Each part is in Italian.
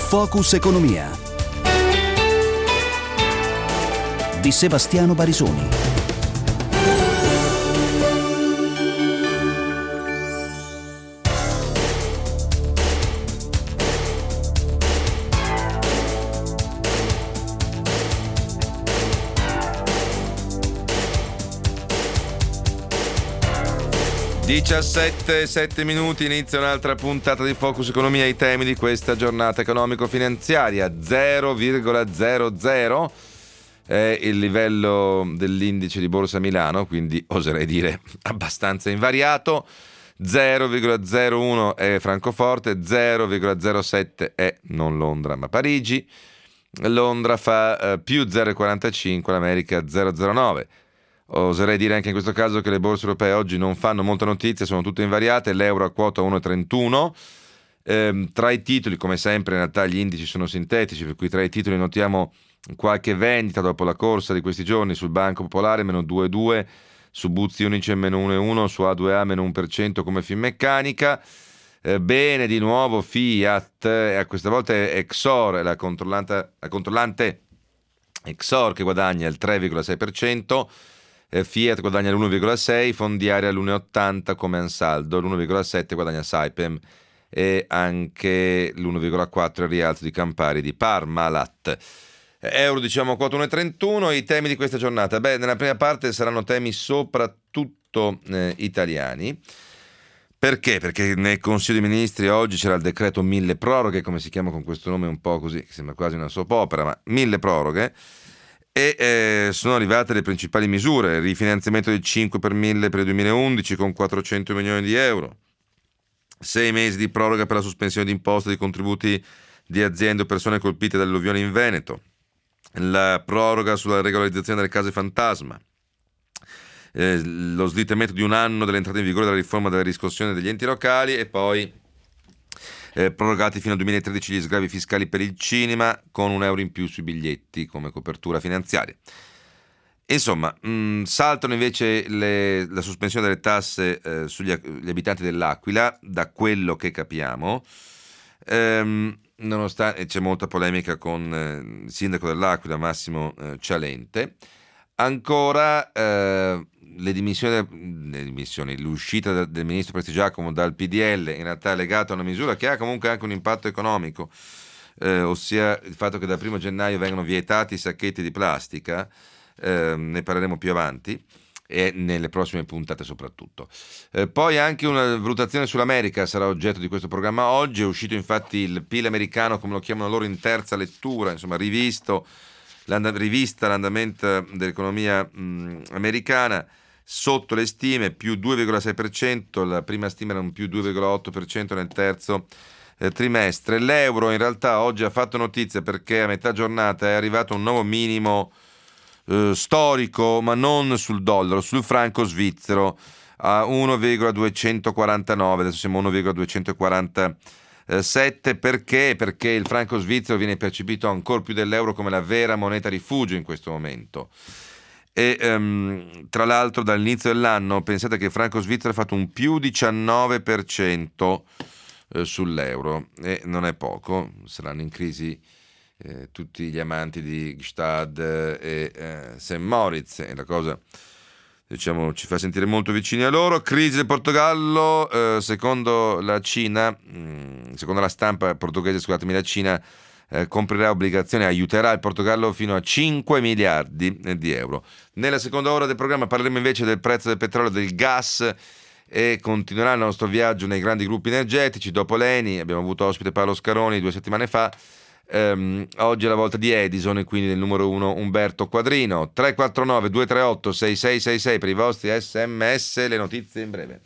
Focus Economia di Sebastiano Barisoni. Sette minuti, inizia un'altra puntata di Focus Economia. I temi di questa giornata economico-finanziaria: 0,00 è il livello dell'indice di Borsa Milano, quindi oserei dire abbastanza invariato. 0,01 è Francoforte, 0,07 è non Londra ma Parigi. Londra fa più 0,45, l'America 0,09. Oserei dire anche in questo caso che le borse europee oggi non fanno molta notizia, sono tutte invariate. L'euro a quota 1,31. Tra i titoli, come sempre, in realtà gli indici sono sintetici, per cui tra i titoli notiamo qualche vendita dopo la corsa di questi giorni. Sul Banco Popolare meno 2,2, su Buzzi Unicem meno 1,1, su A2A meno 1% come Finmeccanica. Bene di nuovo Fiat, questa volta è Exor, la controllante Exor che guadagna il 3,6%. Fiat guadagna l'1,6, Fondiaria l'1,80 come Ansaldo, l'1,7 guadagna Saipem e anche l'1,4 il rialzo di Campari di Parmalat. Euro diciamo quota 1,31. I temi di questa giornata, nella prima parte saranno temi soprattutto italiani. Perché? Perché nel Consiglio dei Ministri oggi c'era il decreto mille proroghe, come si chiama con questo nome un po' così, che sembra quasi una soap opera, ma mille proroghe. E sono arrivate le principali misure: il rifinanziamento del 5 per 1000 per il 2011 con 400 milioni di euro, 6 mesi di proroga per la sospensione di imposte di contributi di aziende o persone colpite dall'alluvione in Veneto, la proroga sulla regolarizzazione delle case fantasma, lo slittamento di un anno dell'entrata in vigore della riforma della riscossione degli enti locali e poi prorogati fino al 2013 gli sgravi fiscali per il cinema con €1 in più sui biglietti come copertura finanziaria. Insomma, saltano invece la sospensione delle tasse sugli gli abitanti dell'Aquila, da quello che capiamo, nonostante c'è molta polemica con il sindaco dell'Aquila Massimo Cialente. Ancora l'uscita del ministro Prestigiacomo dal PDL in realtà è legata a una misura che ha comunque anche un impatto economico, ossia il fatto che dal 1 gennaio vengono vietati i sacchetti di plastica. Ne parleremo più avanti e nelle prossime puntate soprattutto. Poi anche una valutazione sull'America sarà oggetto di questo programma oggi. È uscito infatti il PIL americano, come lo chiamano loro, in terza lettura, insomma rivista l'andamento dell'economia americana sotto le stime, più 2,6%, la prima stima era un più 2,8% nel terzo trimestre. L'euro in realtà oggi ha fatto notizia perché a metà giornata è arrivato un nuovo minimo storico, ma non sul dollaro, sul franco svizzero a 1,249, adesso siamo a 1,247. Perché? Perché il franco svizzero viene percepito ancora più dell'euro come la vera moneta rifugio in questo momento. E tra l'altro dall'inizio dell'anno pensate che il franco svizzero ha fatto un più 19% sull'euro, e non è poco. Saranno in crisi tutti gli amanti di Gstad e St. Moritz, e la cosa diciamo ci fa sentire molto vicini a loro. Crisi del Portogallo, secondo la Cina, secondo la stampa portoghese, scusatemi, la Cina comprerà obbligazioni, aiuterà il Portogallo fino a 5 miliardi di euro. Nella seconda ora del programma parleremo invece del prezzo del petrolio e del gas e continuerà il nostro viaggio nei grandi gruppi energetici. Dopo l'Eni abbiamo avuto ospite Paolo Scaroni 2 settimane fa. Oggi è la volta di Edison e quindi del numero 1 Umberto Quadrino. 349 238 6666 per i vostri SMS. Le notizie in breve.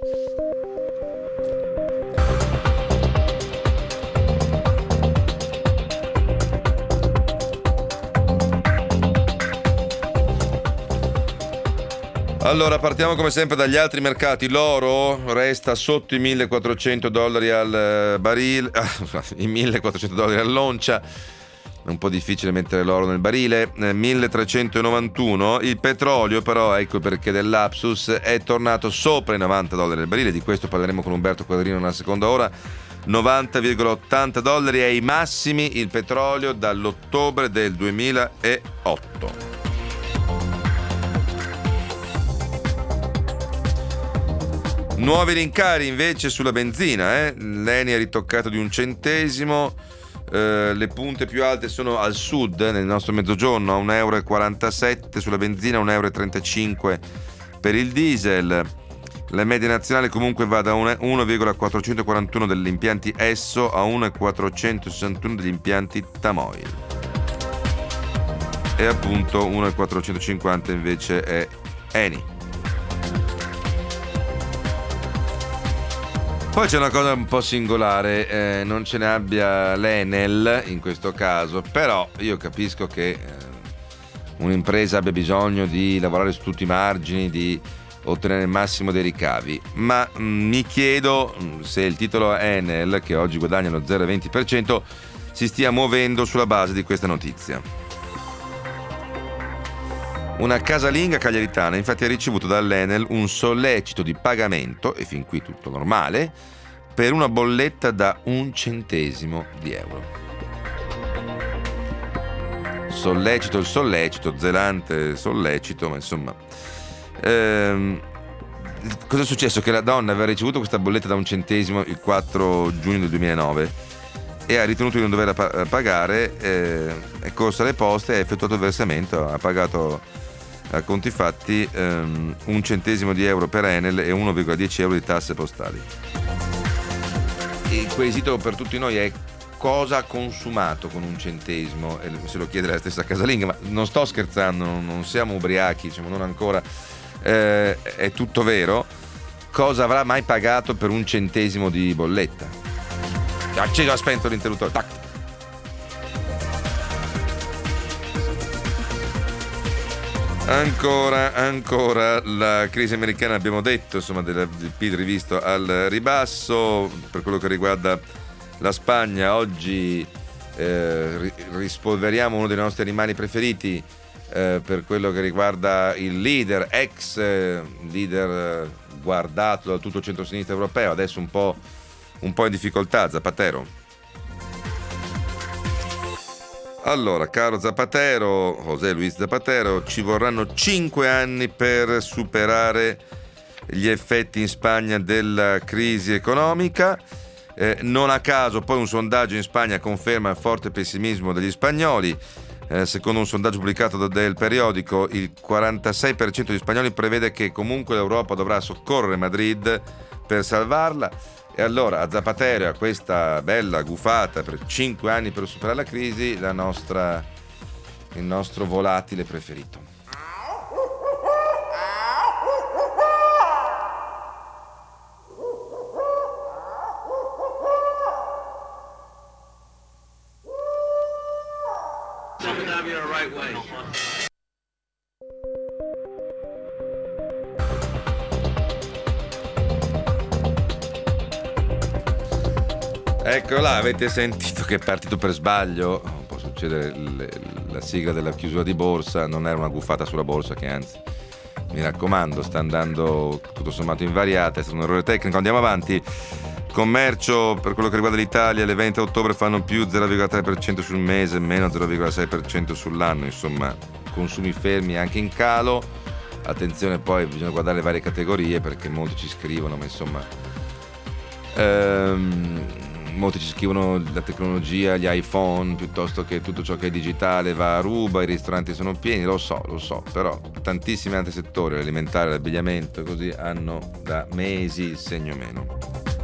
Allora, partiamo come sempre dagli altri mercati. L'oro resta sotto i $1.400 al barile, i $1.400 all'oncia. È un po' difficile mettere l'oro nel barile. 1.391. Il petrolio però, ecco perché del lapsus, è tornato sopra i $90 al barile. Di questo parleremo con Umberto Quadrino nella seconda ora. $90,80 è i massimi il petrolio dall'ottobre del 2008. Nuovi rincari invece sulla benzina, l'ENI è ritoccato di 1 centesimo, le punte più alte sono al sud, nel nostro mezzogiorno, a €1,47 sulla benzina, €1,35 per il diesel. La media nazionale comunque va da 1,441 degli impianti Esso a 1,461 degli impianti Tamoil. E appunto 1,450 invece è Eni. Poi c'è una cosa un po' singolare, non ce ne abbia l'Enel in questo caso, però io capisco che un'impresa abbia bisogno di lavorare su tutti i margini, di ottenere il massimo dei ricavi, ma mi chiedo se il titolo Enel, che oggi guadagna lo 0,20%, si stia muovendo sulla base di questa notizia. Una casalinga cagliaritana infatti ha ricevuto dall'Enel un sollecito di pagamento, e fin qui tutto normale, per una bolletta da 1 centesimo di euro. Sollecito, il sollecito, zelante sollecito, ma insomma. Cosa è successo? Che la donna aveva ricevuto questa bolletta da 1 centesimo il 4 giugno del 2009 e ha ritenuto di non doverla pagare, è corsa alle poste, ha effettuato il versamento, ha pagato a conti fatti 1 centesimo di euro per Enel e 1,10 euro di tasse postali. Il quesito per tutti noi è: cosa ha consumato con 1 centesimo? E se lo chiede la stessa casalinga, ma non sto scherzando, non siamo ubriachi, diciamo, non ancora, è tutto vero. Cosa avrà mai pagato per 1 centesimo di bolletta? Acceso, ha spento l'interruttore, tac. Ancora la crisi americana, abbiamo detto, insomma, del PIL rivisto al ribasso. Per quello che riguarda la Spagna, oggi rispolveriamo uno dei nostri animali preferiti, per quello che riguarda il leader, ex leader guardato da tutto il centro-sinistra europeo, adesso un po' in difficoltà, Zapatero. Allora, caro Zapatero, José Luis Zapatero, ci vorranno 5 anni per superare gli effetti in Spagna della crisi economica. Non a caso poi un sondaggio in Spagna conferma il forte pessimismo degli spagnoli. Secondo un sondaggio pubblicato del periodico, il 46% degli spagnoli prevede che comunque l'Europa dovrà soccorrere Madrid per salvarla. E allora a Zapatero e a questa bella gufata per 5 anni per superare la crisi, il nostro volatile preferito. Ecco là, avete sentito che è partito per sbaglio? Può succedere, la sigla della chiusura di borsa non era una gufata sulla borsa, che anzi, mi raccomando, sta andando tutto sommato invariata, è stato un errore tecnico. Andiamo avanti. Commercio, per quello che riguarda l'Italia, le vendite a ottobre fanno più 0,3% sul mese, meno 0,6% sull'anno, insomma consumi fermi anche in calo. Attenzione, poi bisogna guardare le varie categorie, perché molti ci scrivono, ma insomma molti ci scrivono la tecnologia, gli iPhone, piuttosto che tutto ciò che è digitale va a ruba, i ristoranti sono pieni, lo so, però tantissimi altri settori, l'alimentare, l'abbigliamento, così, hanno da mesi il segno meno.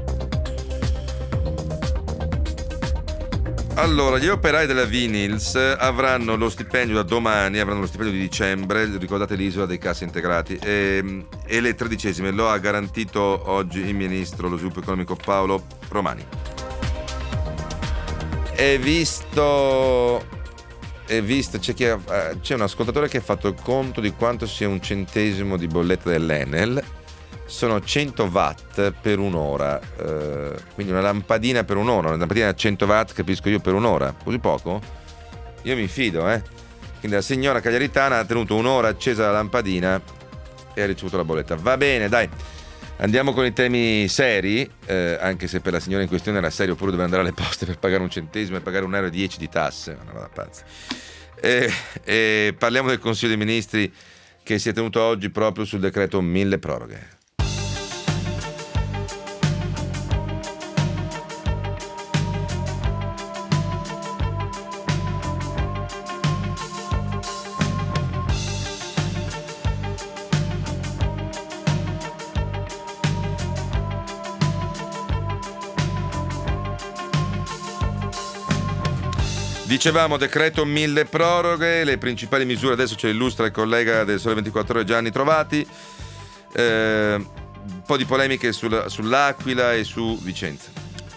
Allora, gli operai della Vinyls avranno lo stipendio da domani, avranno lo stipendio di dicembre, ricordate l'isola dei cassi integrati, e le 13esime lo ha garantito oggi il ministro dello sviluppo economico Paolo Romani. C'è un ascoltatore che ha fatto il conto di quanto sia 1 centesimo di bolletta dell'Enel. Sono 100 watt per un'ora, quindi una lampadina per un'ora, una lampadina a 100 watt, capisco io, per un'ora, così poco? Io mi fido, Quindi la signora cagliaritana ha tenuto un'ora accesa la lampadina e ha ricevuto la bolletta. Va bene, dai. Andiamo con i temi seri, anche se per la signora in questione era serio, oppure deve andare alle poste per pagare un centesimo e pagare 1,10 euro di tasse, una roba pazza. Parliamo del Consiglio dei Ministri che si è tenuto oggi proprio sul decreto mille proroghe. Dicevamo decreto mille proroghe, le principali misure adesso ce le illustra il collega del Sole 24 Ore Gianni Trovati, un po' di polemiche sull'Aquila e su Vicenza.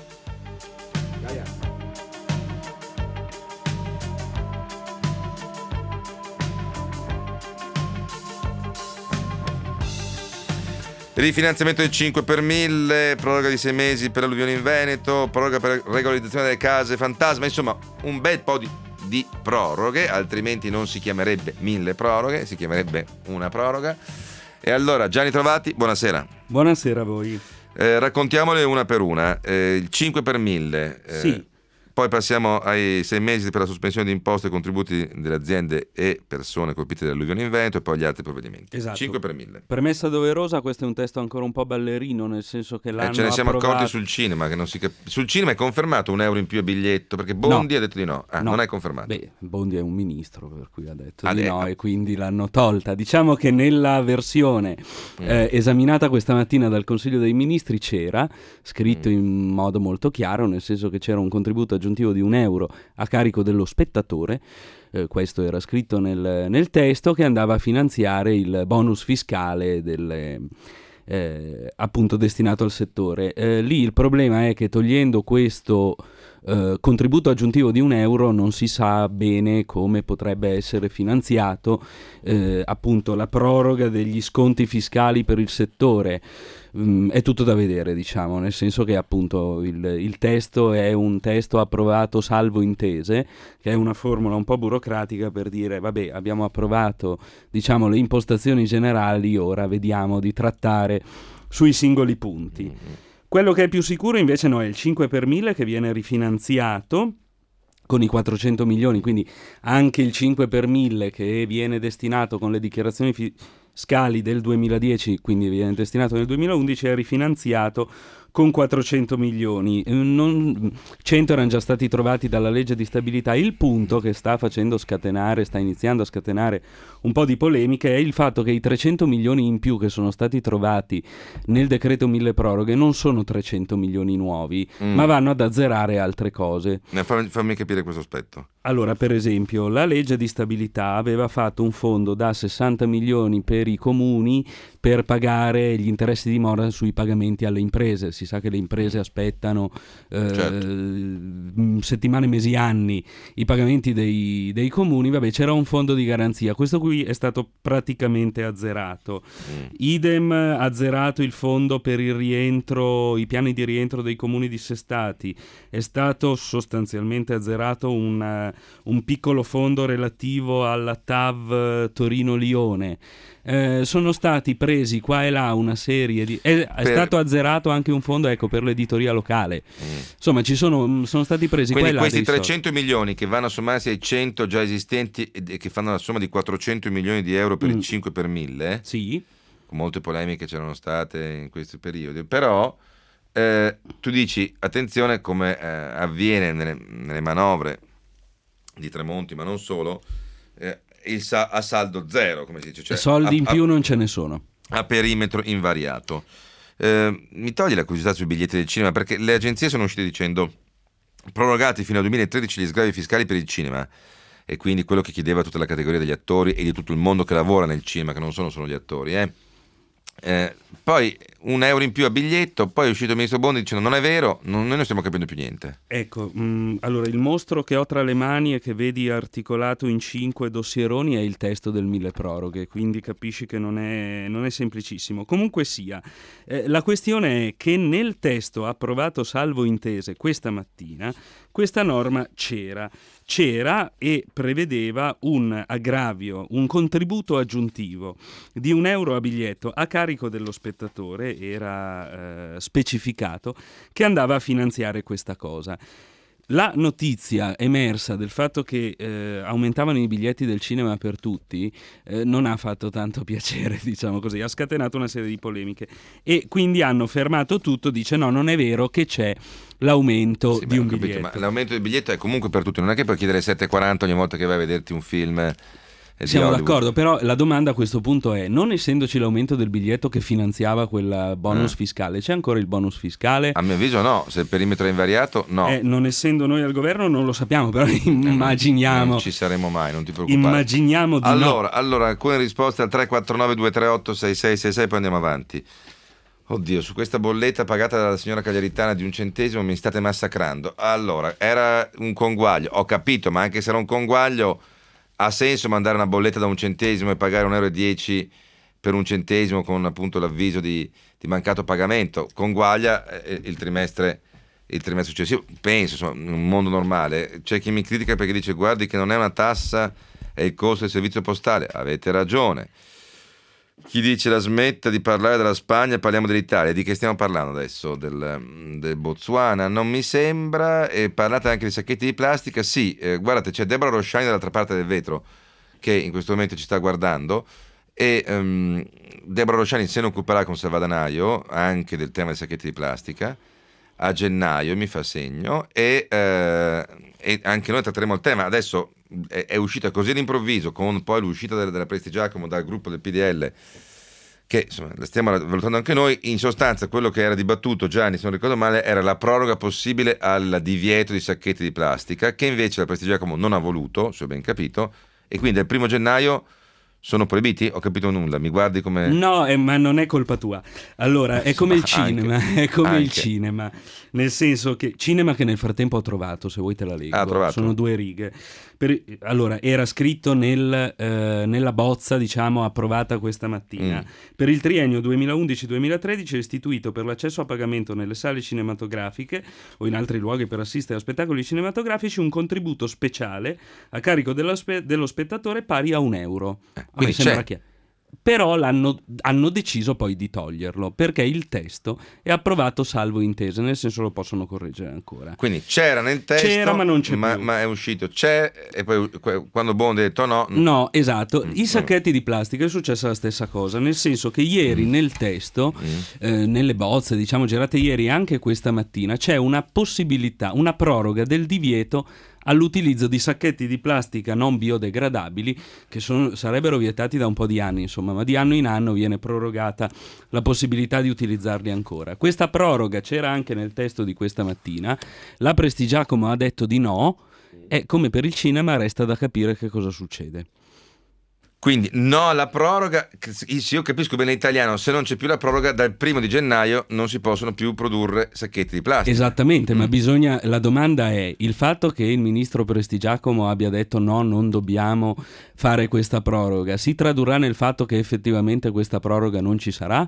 Rifinanziamento del 5 per 1000, proroga di 6 mesi per l'alluvione in Veneto, proroga per regolarizzazione delle case fantasma, insomma un bel po' di proroghe, altrimenti non si chiamerebbe mille proroghe, si chiamerebbe una proroga. E allora Gianni Trovati, buonasera. Buonasera a voi. Raccontiamole una per una. Il 5 per 1000. Sì. Poi passiamo ai 6 mesi per la sospensione di imposte e contributi delle aziende e persone colpite dall'alluvione in Veneto e poi gli altri provvedimenti. Esatto. 5 per 1000. Premessa doverosa, questo è un testo ancora un po' ballerino, nel senso che l'hanno ce ne siamo approvato. accorti sul cinema, che non si sul cinema è confermato €1 in più a biglietto, perché Bondi ha detto di no. No. Non è confermato. Beh, Bondi è un ministro, per cui ha detto Ah, di no no. e quindi l'hanno tolta. Diciamo che nella versione esaminata questa mattina dal Consiglio dei Ministri c'era, scritto in modo molto chiaro, nel senso che c'era un contributo aggiuntivo di €1 a carico dello spettatore, questo era scritto nel testo, che andava a finanziare il bonus fiscale appunto destinato al settore. Lì il problema è che togliendo questo contributo aggiuntivo di €1 non si sa bene come potrebbe essere finanziato appunto la proroga degli sconti fiscali per il settore. È tutto da vedere, diciamo, nel senso che appunto il testo è un testo approvato salvo intese, che è una formula un po' burocratica per dire vabbè, abbiamo approvato, diciamo, le impostazioni generali, ora vediamo di trattare sui singoli punti. Quello che è più sicuro invece è il 5 per 1000 che viene rifinanziato con i 400 milioni, quindi anche il 5 per 1000 che viene destinato con le dichiarazioni fiscali del 2010, quindi viene destinato nel 2011, è rifinanziato con 400 milioni. 100 erano già stati trovati dalla legge di stabilità. Il punto che sta iniziando a scatenare un po' di polemiche è il fatto che i 300 milioni in più che sono stati trovati nel decreto mille proroghe non sono 300 milioni nuovi, ma vanno ad azzerare altre cose. Fammi capire questo aspetto. Allora, per esempio, la legge di stabilità aveva fatto un fondo da 60 milioni per i comuni per pagare gli interessi di mora sui pagamenti alle imprese. Si sa che le imprese aspettano settimane, mesi, anni i pagamenti dei comuni. Vabbè, c'era un fondo di garanzia. Questo qui è stato praticamente azzerato. Idem, azzerato il fondo per il rientro, i piani di rientro dei comuni dissestati. È stato sostanzialmente azzerato un piccolo fondo relativo alla TAV Torino-Lione. Sono stati presi qua e là una serie di... È stato azzerato anche un fondo per l'editoria locale. Insomma, sono stati presi quindi qua e là questi 300 milioni che vanno a sommarsi ai 100 già esistenti e che fanno la somma di 400 milioni di euro per il 5 per 1000. Sì. Con molte polemiche c'erano state in questi periodi, però tu dici attenzione, come avviene nelle manovre di Tremonti, ma non solo, a saldo zero, come si dice, cioè soldi in più non ce ne sono, a perimetro invariato. Mi togli la curiosità sui biglietti del cinema, perché le agenzie sono uscite dicendo prorogati fino al 2013 gli sgravi fiscali per il cinema, e quindi quello che chiedeva tutta la categoria degli attori e di tutto il mondo che lavora nel cinema, che non sono solo gli attori, poi €1 in più a biglietto, poi è uscito il ministro Bondi dicendo non è vero, noi non stiamo capendo più niente. Ecco, allora il mostro che ho tra le mani e che vedi articolato in 5 dossieroni è il testo del mille proroghe, quindi capisci che non è semplicissimo. Comunque sia, la questione è che nel testo approvato salvo intese questa mattina, questa norma c'era c'era e prevedeva un aggravio, un contributo aggiuntivo di €1 a biglietto a carico dello spettatore, era specificato, che andava a finanziare questa cosa. La notizia emersa del fatto che aumentavano i biglietti del cinema per tutti non ha fatto tanto piacere, diciamo così, ha scatenato una serie di polemiche e quindi hanno fermato tutto, dice no, non è vero che c'è l'aumento di un biglietto. Ma l'aumento del biglietto è comunque per tutti, non è che puoi chiedere 7,40 ogni volta che vai a vederti un film. Siamo d'accordo, però la domanda a questo punto è: non essendoci l'aumento del biglietto che finanziava quel bonus fiscale, c'è ancora il bonus fiscale? A mio avviso no, se il perimetro è invariato no. Non essendo noi al governo non lo sappiamo, però immaginiamo. Non ci saremo mai, non ti preoccupare. Immaginiamo di allora, alcune risposte al 349 238 6666, poi andiamo avanti. Oddio, su questa bolletta pagata dalla signora Cagliaritana di 1 centesimo mi state massacrando. Allora, era un conguaglio, ho capito, ma anche se era un conguaglio, ha senso mandare una bolletta da 1 centesimo e pagare €1,10 per 1 centesimo con appunto l'avviso di mancato pagamento? Conguaglia il trimestre successivo. Penso, insomma, in un mondo normale. C'è chi mi critica perché dice guardi che non è una tassa, è il costo del servizio postale. Avete ragione. Chi dice la smetta di parlare della Spagna, parliamo dell'Italia. Di che stiamo parlando adesso? Del Botswana? Non mi sembra. E parlate anche dei sacchetti di plastica? Sì, guardate, c'è Deborah Rosciani dall'altra parte del vetro che in questo momento ci sta guardando e Deborah Rosciani se ne occuperà con Salvadanaio anche del tema dei sacchetti di plastica a gennaio, mi fa segno, e anche noi tratteremo il tema. Adesso è uscita così all'improvviso, con poi l'uscita della Prestigiacomo dal gruppo del PDL, che insomma la stiamo valutando anche noi. In sostanza quello che era dibattuto, Gianni, se non ricordo male, era la proroga possibile al divieto di sacchetti di plastica, che invece la Prestigiacomo non ha voluto, se ho ben capito, e quindi dal 1 gennaio sono proibiti? Ho capito nulla, mi guardi come... No, ma non è colpa tua. Allora, è come il cinema, è come il cinema, nel senso che cinema che nel frattempo ho trovato, se vuoi te la leggo, sono 2 righe. Allora, era scritto nella bozza, diciamo, approvata questa mattina. Per il triennio 2011-2013 è istituito per l'accesso a pagamento nelle sale cinematografiche o in altri luoghi per assistere a spettacoli cinematografici un contributo speciale a carico dello spettatore pari a €1. Quindi c'è. Però hanno deciso poi di toglierlo perché il testo è approvato salvo intese, nel senso lo possono correggere ancora. Quindi c'era nel testo, c'era ma non c'è più. Ma è uscito, c'è, e poi quando Bondi ha detto no. No, esatto. I sacchetti di plastica è successa la stessa cosa, nel senso che ieri nel testo, nelle bozze, diciamo, girate ieri e anche questa mattina, c'è una possibilità, una proroga del divieto all'utilizzo di sacchetti di plastica non biodegradabili che sarebbero vietati da un po' di anni, insomma, ma di anno in anno viene prorogata la possibilità di utilizzarli ancora. Questa proroga c'era anche nel testo di questa mattina, la Prestigiacomo ha detto di no, e come per il cinema resta da capire che cosa succede. Quindi no alla proroga. Se io capisco bene l'italiano, se non c'è più la proroga, dal 1 gennaio non si possono più produrre sacchetti di plastica. Esattamente, ma la domanda è: il fatto che il ministro Prestigiacomo abbia detto no, non dobbiamo fare questa proroga, si tradurrà nel fatto che effettivamente questa proroga non ci sarà?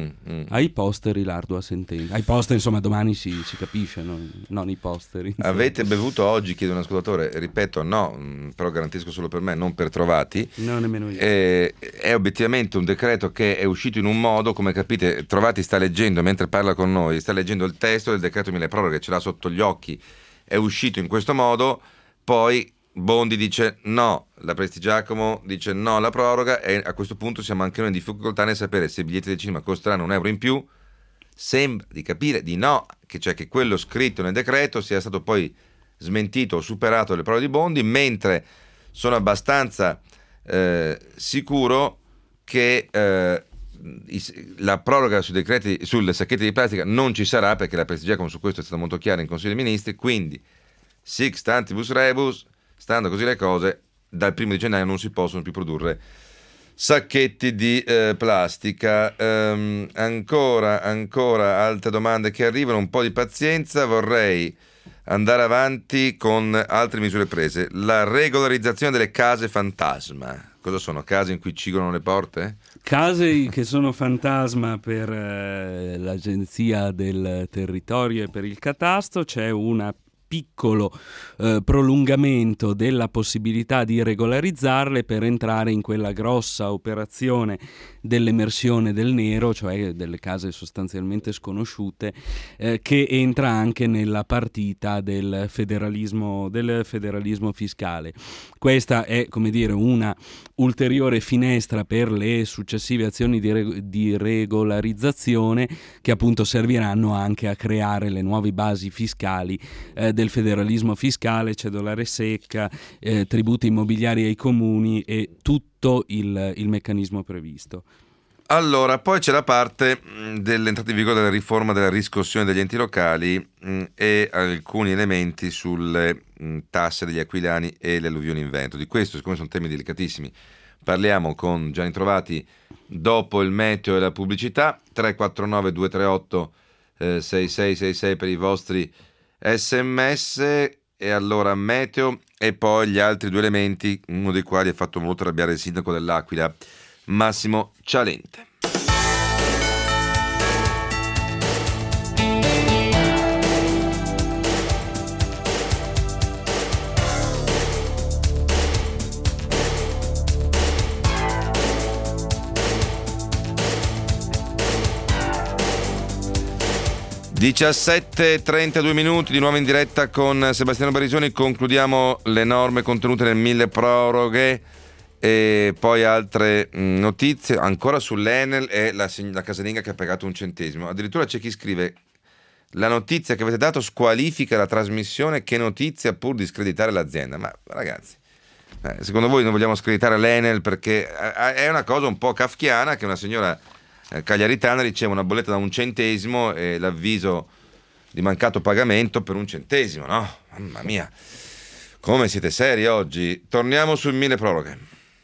Ai posteri l'ardua sentenza. Ai posteri, insomma, domani si capisce, non i posteri. Insomma. Avete bevuto oggi, chiede un ascoltatore, ripeto, no, però garantisco solo per me, non per Trovati. No, nemmeno io. È obiettivamente un decreto che è uscito in un modo, come capite, Trovati sta leggendo, mentre parla con noi, sta leggendo il testo del decreto mille proroghe, ce l'ha sotto gli occhi, è uscito in questo modo, poi Bondi dice no, la Prestigiacomo dice no alla proroga, e a questo punto siamo anche noi in difficoltà nel sapere se i biglietti del cinema costeranno €1 in più. Sembra di capire di no, cioè che quello scritto nel decreto sia stato poi smentito o superato dalle parole di Bondi, mentre sono abbastanza sicuro che la proroga sui decreti, sulle sacchette di plastica non ci sarà, perché la Prestigiacomo su questo è stata molto chiara in Consiglio dei Ministri. Quindi sic stantibus rebus, stando così le cose, dal 1 gennaio non si possono più produrre sacchetti di plastica. Ancora altre domande che arrivano, un po' di pazienza, vorrei andare avanti con altre misure prese. La regolarizzazione delle case fantasma. Cosa sono? Case in cui cigolano le porte? Case che sono fantasma per l'Agenzia del Territorio e per il Catasto. C'è una piccolo prolungamento della possibilità di regolarizzarle per entrare in quella grossa operazione dell'emersione del nero, cioè delle case sostanzialmente sconosciute, che entra anche nella partita del federalismo fiscale. Questa è, come dire, una ulteriore finestra per le successive azioni di regolarizzazione, che appunto serviranno anche a creare le nuove basi fiscali del federalismo fiscale, cedolare secca, tributi immobiliari ai comuni e tutto il meccanismo previsto. Allora, poi c'è la parte dell'entrata in vigore della riforma della riscossione degli enti locali e alcuni elementi sulle tasse degli aquilani e le alluvioni in Veneto. Di questo, siccome sono temi delicatissimi, parliamo con Gianni Trovati dopo il meteo e la pubblicità. 349 238 6666 per i vostri SMS, e allora meteo e poi gli altri due elementi, uno dei quali ha fatto molto arrabbiare il sindaco dell'Aquila, Massimo Cialente. (17:32) di nuovo in diretta con Sebastiano Barisoni. Concludiamo le norme contenute nel milleproroghe e poi altre notizie ancora sull'Enel e la casalinga che ha pagato 1 centesimo. Addirittura c'è chi scrive: la notizia che avete dato squalifica la trasmissione, che notizia, pur di screditare l'azienda. Ma ragazzi, secondo voi noi vogliamo screditare l'Enel perché è una cosa un po' kafkiana che una signora cagliaritana riceve una bolletta da 1 centesimo e l'avviso di mancato pagamento per 1 centesimo, no? Mamma mia, come siete seri oggi. Torniamo sul milleproroghe.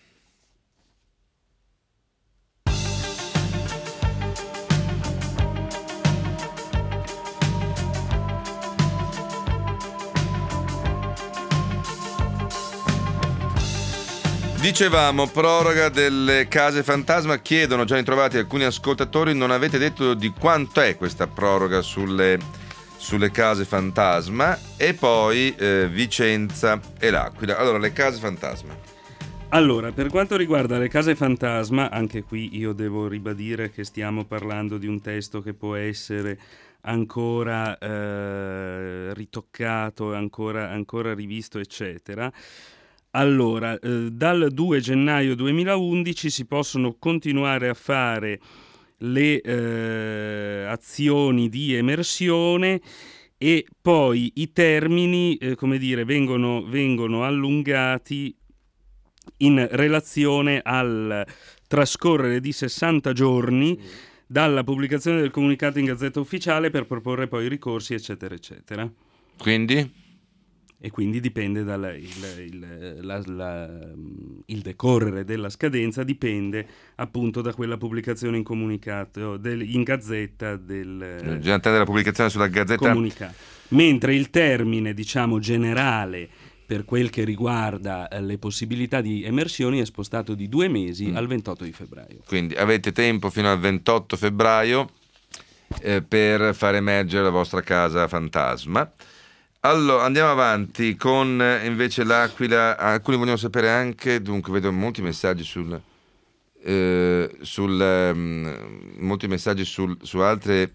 Dicevamo, proroga delle case fantasma. Chiedono, già ritrovati alcuni ascoltatori, non avete detto di quanto è questa proroga sulle case fantasma. E poi Vicenza e l'Aquila. Allora, le case fantasma. Allora, per quanto riguarda le case fantasma, anche qui io devo ribadire che stiamo parlando di un testo che può essere ancora ritoccato, ancora rivisto, eccetera. Allora, dal 2 gennaio 2011 si possono continuare a fare le azioni di emersione e poi i termini, vengono allungati in relazione al trascorrere di 60 giorni dalla pubblicazione del comunicato in Gazzetta Ufficiale per proporre poi ricorsi, eccetera, eccetera. Quindi? E quindi dipende il decorrere della scadenza dipende appunto da quella pubblicazione in comunicato in Gazzetta della pubblicazione sulla Gazzetta comunicato, mentre il termine, diciamo, generale per quel che riguarda le possibilità di emersioni è spostato di 2 mesi al 28 di febbraio. Quindi avete tempo fino al 28 febbraio per far emergere la vostra casa fantasma. Allora, andiamo avanti con invece l'Aquila. Alcuni vogliono sapere anche, dunque vedo molti messaggi su altre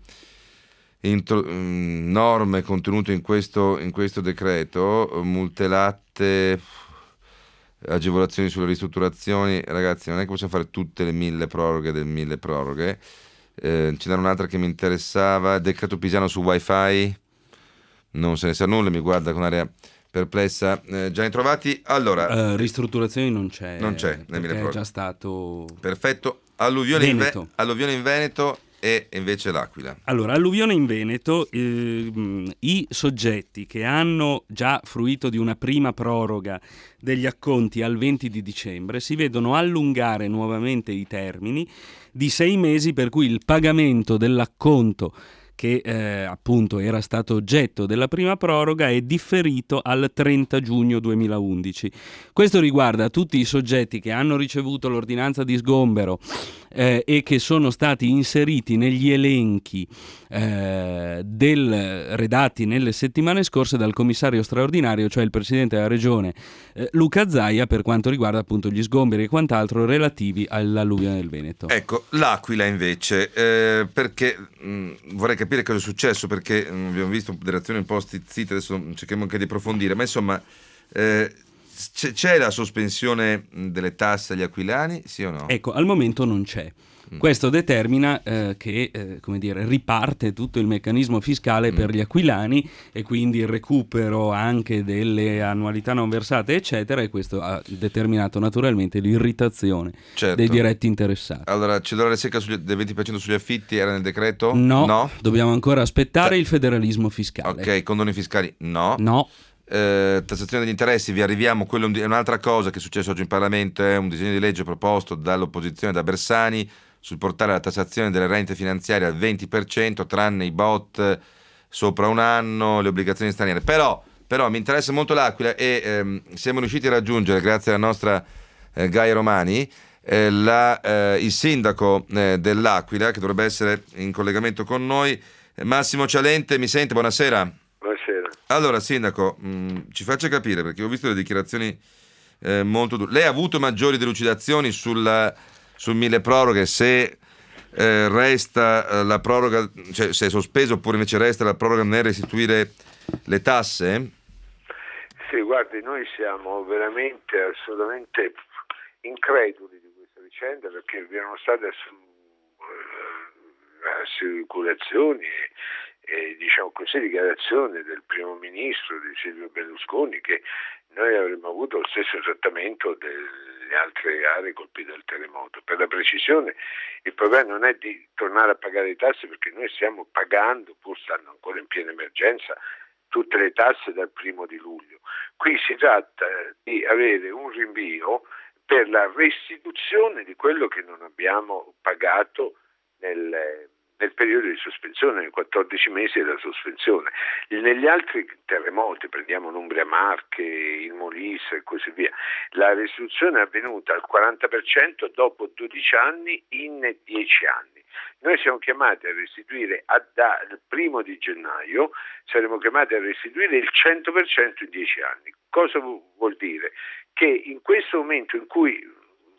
norme contenute in questo decreto, multe latte, agevolazioni sulle ristrutturazioni. Ragazzi, non è che possiamo fare tutte le 1000 proroghe del 1000 proroghe. Ce n'era un'altra che mi interessava, decreto Pisano su wifi. Non se ne sa nulla, mi guarda con aria perplessa. Già ritrovati. Allora, ristrutturazioni non c'è è già stato. Perfetto. Alluvione in Veneto e invece l'Aquila. Allora, alluvione in Veneto, i soggetti che hanno già fruito di una prima proroga degli acconti al 20 di dicembre si vedono allungare nuovamente i termini di 6 mesi, per cui il pagamento dell'acconto che appunto era stato oggetto della prima proroga è differito al 30 giugno 2011. Questo riguarda tutti i soggetti che hanno ricevuto l'ordinanza di sgombero e che sono stati inseriti negli elenchi redatti nelle settimane scorse dal commissario straordinario, cioè il presidente della regione Luca Zaia, per quanto riguarda appunto gli sgomberi e quant'altro relativi all'alluvione del Veneto. Ecco, l'Aquila invece, perché vorrei capire cosa è successo, perché abbiamo visto delle azioni un po' stizzite, adesso cerchiamo anche di approfondire, ma insomma c'è la sospensione delle tasse agli aquilani, sì o no? Ecco, al momento non c'è. Questo determina che come dire, riparte tutto il meccanismo fiscale per gli aquilani e quindi il recupero anche delle annualità non versate, eccetera, e questo ha determinato naturalmente l'irritazione dei diretti interessati. Allora, cedolare secca del 20% sugli affitti era nel decreto? No, dobbiamo ancora aspettare il federalismo fiscale. Ok, condoni fiscali? No. Tassazione degli interessi, vi arriviamo, quello è un'altra cosa che è successo oggi in Parlamento, è un disegno di legge proposto dall'opposizione, da Bersani, sul portare la tassazione delle rendite finanziarie al 20%, tranne i bot sopra un anno, le obbligazioni straniere. Però mi interessa molto l'Aquila e siamo riusciti a raggiungere, grazie alla nostra Gaia Romani, il sindaco dell'Aquila, che dovrebbe essere in collegamento con noi, Massimo Cialente. Mi sente? Buonasera. Buonasera. Allora, sindaco, ci faccia capire, perché ho visto le dichiarazioni molto dure. Lei ha avuto maggiori delucidazioni sul mille proroghe, se resta la proroga, cioè se è sospeso oppure invece resta la proroga nel restituire le tasse? Sì, guardi, noi siamo veramente assolutamente increduli di questa vicenda, perché vi erano state assicurazioni e diciamo così dichiarazioni del primo ministro di Silvio Berlusconi che noi avremmo avuto lo stesso trattamento delle altre aree colpite dal terremoto. Per la precisione, il problema non è di tornare a pagare le tasse, perché noi stiamo pagando, pur stando ancora in piena emergenza, tutte le tasse dal 1° luglio. Qui si tratta di avere un rinvio per la restituzione di quello che non abbiamo pagato nel periodo di sospensione, nei 14 mesi della sospensione. Negli altri terremoti, prendiamo l'Umbria Marche, il Molise e così via, la restituzione è avvenuta al 40% dopo 12 anni in 10 anni. Noi siamo chiamati a restituire dal 1° di gennaio, saremo chiamati a restituire il 100% in 10 anni. Cosa vuol dire? Che in questo momento in cui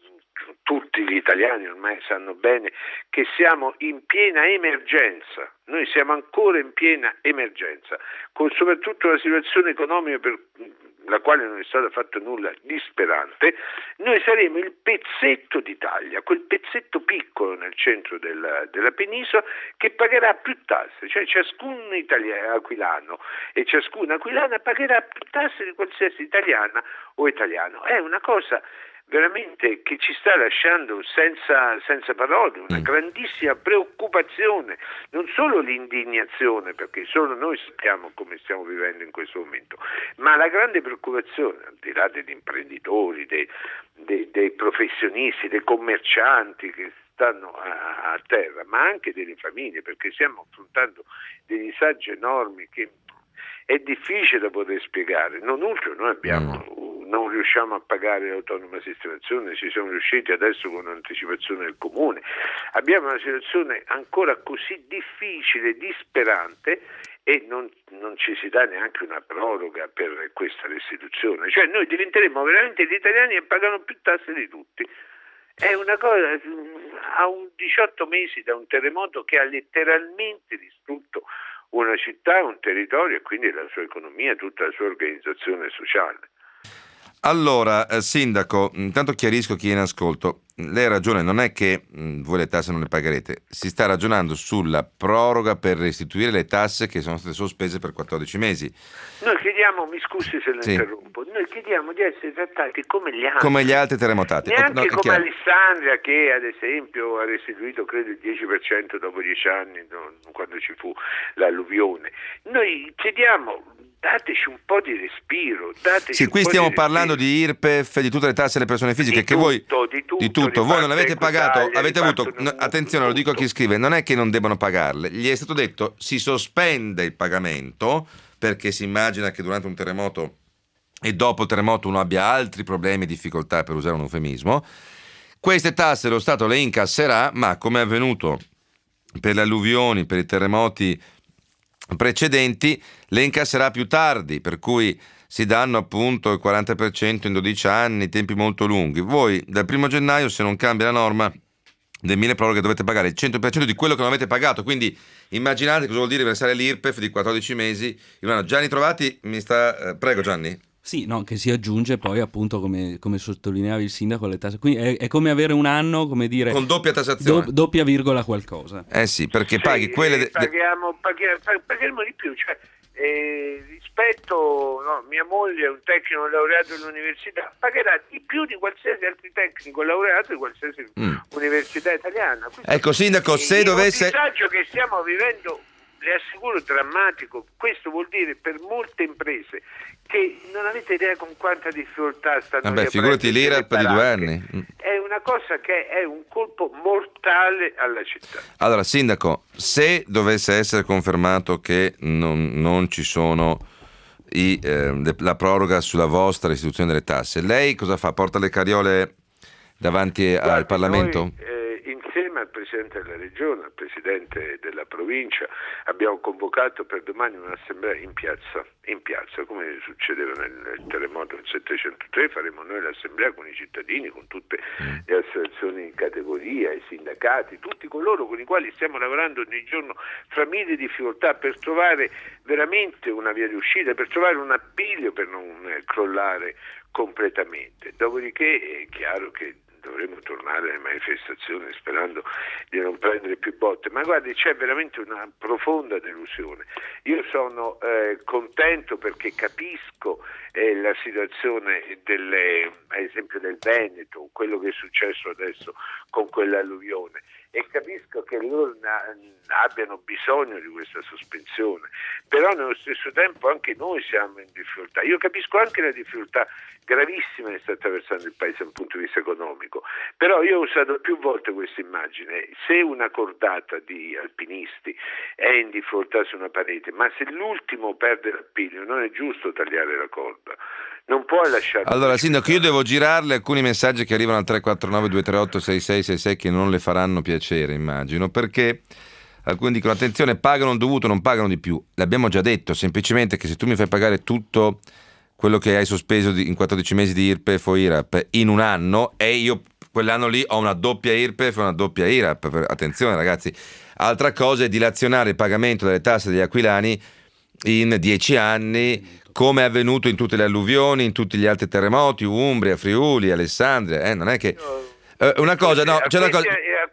tutti gli italiani ormai sanno bene che siamo in piena emergenza, noi siamo ancora in piena emergenza, con soprattutto una situazione economica per la quale non è stato fatto nulla disperante, noi saremo il pezzetto d'Italia, quel pezzetto piccolo nel centro della penisola che pagherà più tasse, cioè ciascun aquilano e ciascuna aquilana pagherà più tasse di qualsiasi italiana o italiano. È una cosa veramente che ci sta lasciando senza parole, una grandissima preoccupazione, non solo l'indignazione, perché solo noi sappiamo come stiamo vivendo in questo momento, ma la grande preoccupazione, al di là degli imprenditori, dei professionisti, dei commercianti che stanno a terra, ma anche delle famiglie, perché stiamo affrontando dei disagi enormi che è difficile da poter spiegare. Non ultimo, noi non riusciamo a pagare l'autonoma sistemazione, ci siamo riusciti adesso con un'anticipazione del comune. Abbiamo una situazione ancora così difficile, disperante, e non ci si dà neanche una proroga per questa restituzione. Cioè noi diventeremo veramente gli italiani e pagano più tasse di tutti. È una cosa, a 18 mesi da un terremoto che ha letteralmente distrutto una città, un territorio e quindi la sua economia, tutta la sua organizzazione sociale. Allora, sindaco, intanto chiarisco chi è in ascolto. Lei ha ragione, non è che voi le tasse non le pagherete, si sta ragionando sulla proroga per restituire le tasse che sono state sospese per 14 mesi. Noi chiediamo, mi scusi se lo interrompo, noi chiediamo di essere trattati come gli altri. Come gli altri terremotati. Neanche come Alessandria, che ad esempio ha restituito credo il 10% dopo 10 anni, quando ci fu l'alluvione. Noi chiediamo, dateci un po' di respiro. Sì, qui stiamo parlando di IRPEF, di tutte le tasse alle persone fisiche, che voi di tutto, voi non avete pagato, avete avuto, attenzione, lo dico a chi scrive, non è che non debbano pagarle, gli è stato detto si sospende il pagamento, perché si immagina che durante un terremoto e dopo il terremoto uno abbia altri problemi e difficoltà, per usare un eufemismo. Queste tasse lo Stato le incasserà, ma come è avvenuto per le alluvioni, per i terremoti precedenti, le incasserà più tardi, per cui si danno appunto il 40% in 12 anni, tempi molto lunghi. Voi dal 1 gennaio, se non cambia la norma del milleproroghe, dovete pagare il 100% di quello che non avete pagato, quindi immaginate cosa vuol dire versare l'IRPEF di 14 mesi in un anno. Gianni Trovati mi sta... Prego Gianni. Sì, no, che si aggiunge poi appunto come sottolineava il sindaco alle tasse. Quindi è come avere un anno, come dire, con doppia tassazione, doppia virgola qualcosa. Sì, perché paghi quelle pagheremo di più, cioè rispetto, no, mia moglie è un tecnico laureato all'università, pagherà di più di qualsiasi altro tecnico laureato di qualsiasi università italiana. Questo ecco sindaco, se dovesse... Il disagio che stiamo vivendo, le assicuro, drammatico. Questo vuol dire per molte imprese che non avete idea con quanta difficoltà stanno. Vabbè, figurati l'IRAP di 2 anni. È una cosa che è un colpo mortale alla città. Allora, sindaco, se dovesse essere confermato che non ci sono la proroga sulla vostra restituzione delle tasse, lei cosa fa? Porta le carriole davanti al Parlamento? Noi, insieme al Presidente della Regione, al Presidente della Provincia, abbiamo convocato per domani un'assemblea in piazza, come succedeva nel terremoto del 703, faremo noi l'assemblea con i cittadini, con tutte le associazioni di categoria, i sindacati, tutti coloro con i quali stiamo lavorando ogni giorno fra mille difficoltà per trovare veramente una via di uscita, per trovare un appiglio per non crollare completamente. Dopodiché è chiaro che dovremmo tornare alle manifestazioni sperando di non prendere più botte, ma guardi, c'è veramente una profonda delusione. Io sono contento perché capisco la situazione ad esempio del Veneto, quello che è successo adesso con quell'alluvione, e capisco che loro abbiano bisogno di questa sospensione, però nello stesso tempo anche noi siamo in difficoltà. Io capisco anche la difficoltà gravissima che sta attraversando il paese dal punto di vista economico, però io ho usato più volte questa immagine: se una cordata di alpinisti è in difficoltà su una parete, ma se l'ultimo perde l'appiglio, non è giusto tagliare la corda, non può lasciare. Allora sindaco, io devo girarle alcuni messaggi che arrivano al 349 238 6666 che non le faranno piacere, immagino, perché alcuni dicono: attenzione, pagano il dovuto, non pagano di più. L'abbiamo già detto, semplicemente che se tu mi fai pagare tutto quello che hai sospeso in 14 mesi di IRPEF o IRAP in un anno, e io quell'anno lì ho una doppia IRPEF e una doppia IRAP. Attenzione ragazzi, altra cosa è dilazionare il pagamento delle tasse degli aquilani in 10 anni, come è avvenuto in tutte le alluvioni, in tutti gli altri terremoti, Umbria, Friuli, Alessandria, non è che... una cosa, no, c'è una cosa...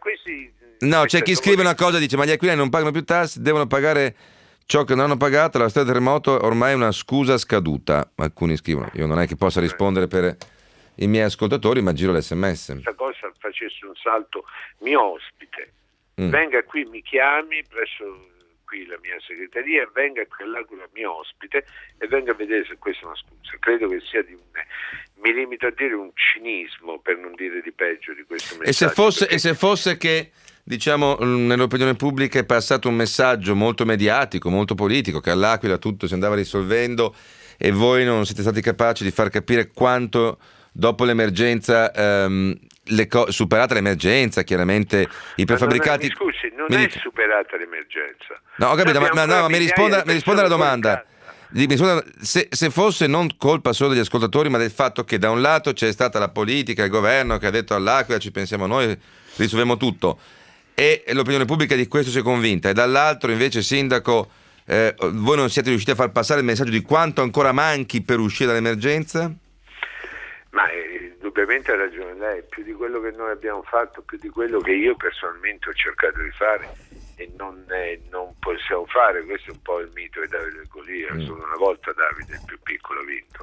No, c'è chi scrive una cosa e dice: ma gli aquilani non pagano più tasse, devono pagare ciò che non hanno pagato, la storia del terremoto ormai è una scusa scaduta. Alcuni scrivono, io non è che possa rispondere per i miei ascoltatori, ma giro l'SMS. Questa cosa facesse un salto mio ospite, venga qui, mi chiami presso qui la mia segreteria, venga qui all'Aquila mio ospite e venga a vedere se questa è una scusa. Credo che sia mi limito a dire un cinismo, per non dire di peggio, di questo messaggio. E se fosse che, diciamo, nell'opinione pubblica è passato un messaggio molto mediatico, molto politico, che all'Aquila tutto si andava risolvendo e voi non siete stati capaci di far capire quanto dopo l'emergenza, superata l'emergenza, chiaramente i prefabbricati... Non è superata l'emergenza. No, ho capito, ma mi risponda alla domanda. Se fosse non colpa solo degli ascoltatori, ma del fatto che da un lato c'è stata la politica, il governo che ha detto all'Aquila ci pensiamo noi, risolviamo tutto, e l'opinione pubblica di questo si è convinta, e dall'altro invece, sindaco, voi non siete riusciti a far passare il messaggio di quanto ancora manchi per uscire dall'emergenza? Ma indubbiamente ha ragione lei, più di quello che noi abbiamo fatto, più di quello che io personalmente ho cercato di fare e non possiamo fare. Questo è un po' il mito di Davide e Golia. Solo una volta Davide, il più piccolo, ha vinto.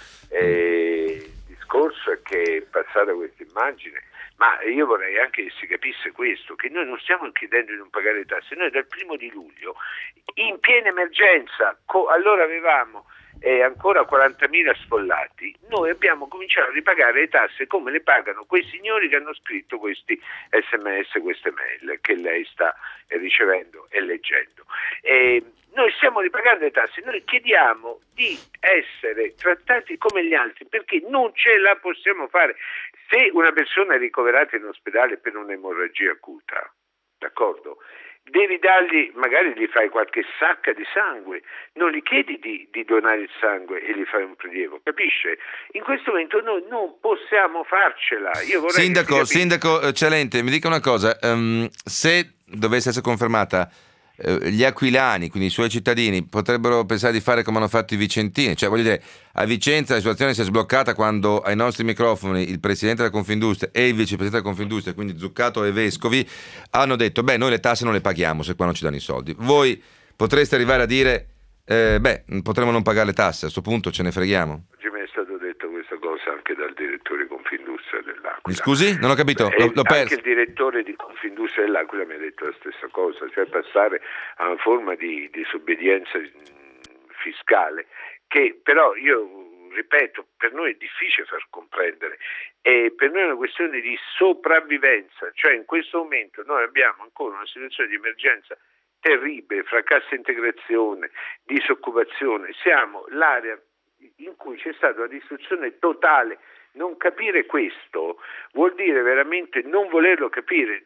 Il discorso è che passata questa immagine, ma io vorrei anche che si capisse questo, che noi non stiamo chiedendo di non pagare le tasse. Noi dal 1 luglio, in piena emergenza, allora avevamo ancora 40.000 sfollati, noi abbiamo cominciato a ripagare le tasse come le pagano quei signori che hanno scritto questi SMS, queste mail che lei sta ricevendo e leggendo. Noi stiamo ripagando le tasse, noi chiediamo di essere trattati come gli altri, perché non ce la possiamo fare. Se una persona è ricoverata in ospedale per un'emorragia acuta, d'accordo? Devi dargli, magari gli fai qualche sacca di sangue, non gli chiedi di donare il sangue e gli fai un prelievo, capisce? In questo momento noi non possiamo farcela. Io vorrei Sindaco Cialente, mi dica una cosa, se dovesse essere confermata, gli aquilani, quindi i suoi cittadini, potrebbero pensare di fare come hanno fatto i vicentini, cioè voglio dire, a Vicenza la situazione si è sbloccata quando ai nostri microfoni il presidente della Confindustria e il vicepresidente della Confindustria, quindi Zuccato e Vescovi, hanno detto noi le tasse non le paghiamo se qua non ci danno i soldi. Voi potreste arrivare a dire potremmo non pagare le tasse, a questo punto ce ne freghiamo. Oggi mi è stato detto questa cosa anche dal direttore di Confindustria dell'Aquila. Mi scusi? Non ho capito, l'ho perso. Anche il direttore di Confindustria dell'Aquila mi ha detto la stessa cosa, cioè passare a una forma di disobbedienza fiscale che però io ripeto, per noi è difficile far comprendere, e per noi è una questione di sopravvivenza, cioè in questo momento noi abbiamo ancora una situazione di emergenza terribile fra cassa integrazione, disoccupazione, siamo l'area in cui c'è stata una distruzione totale. Non capire questo vuol dire veramente non volerlo capire,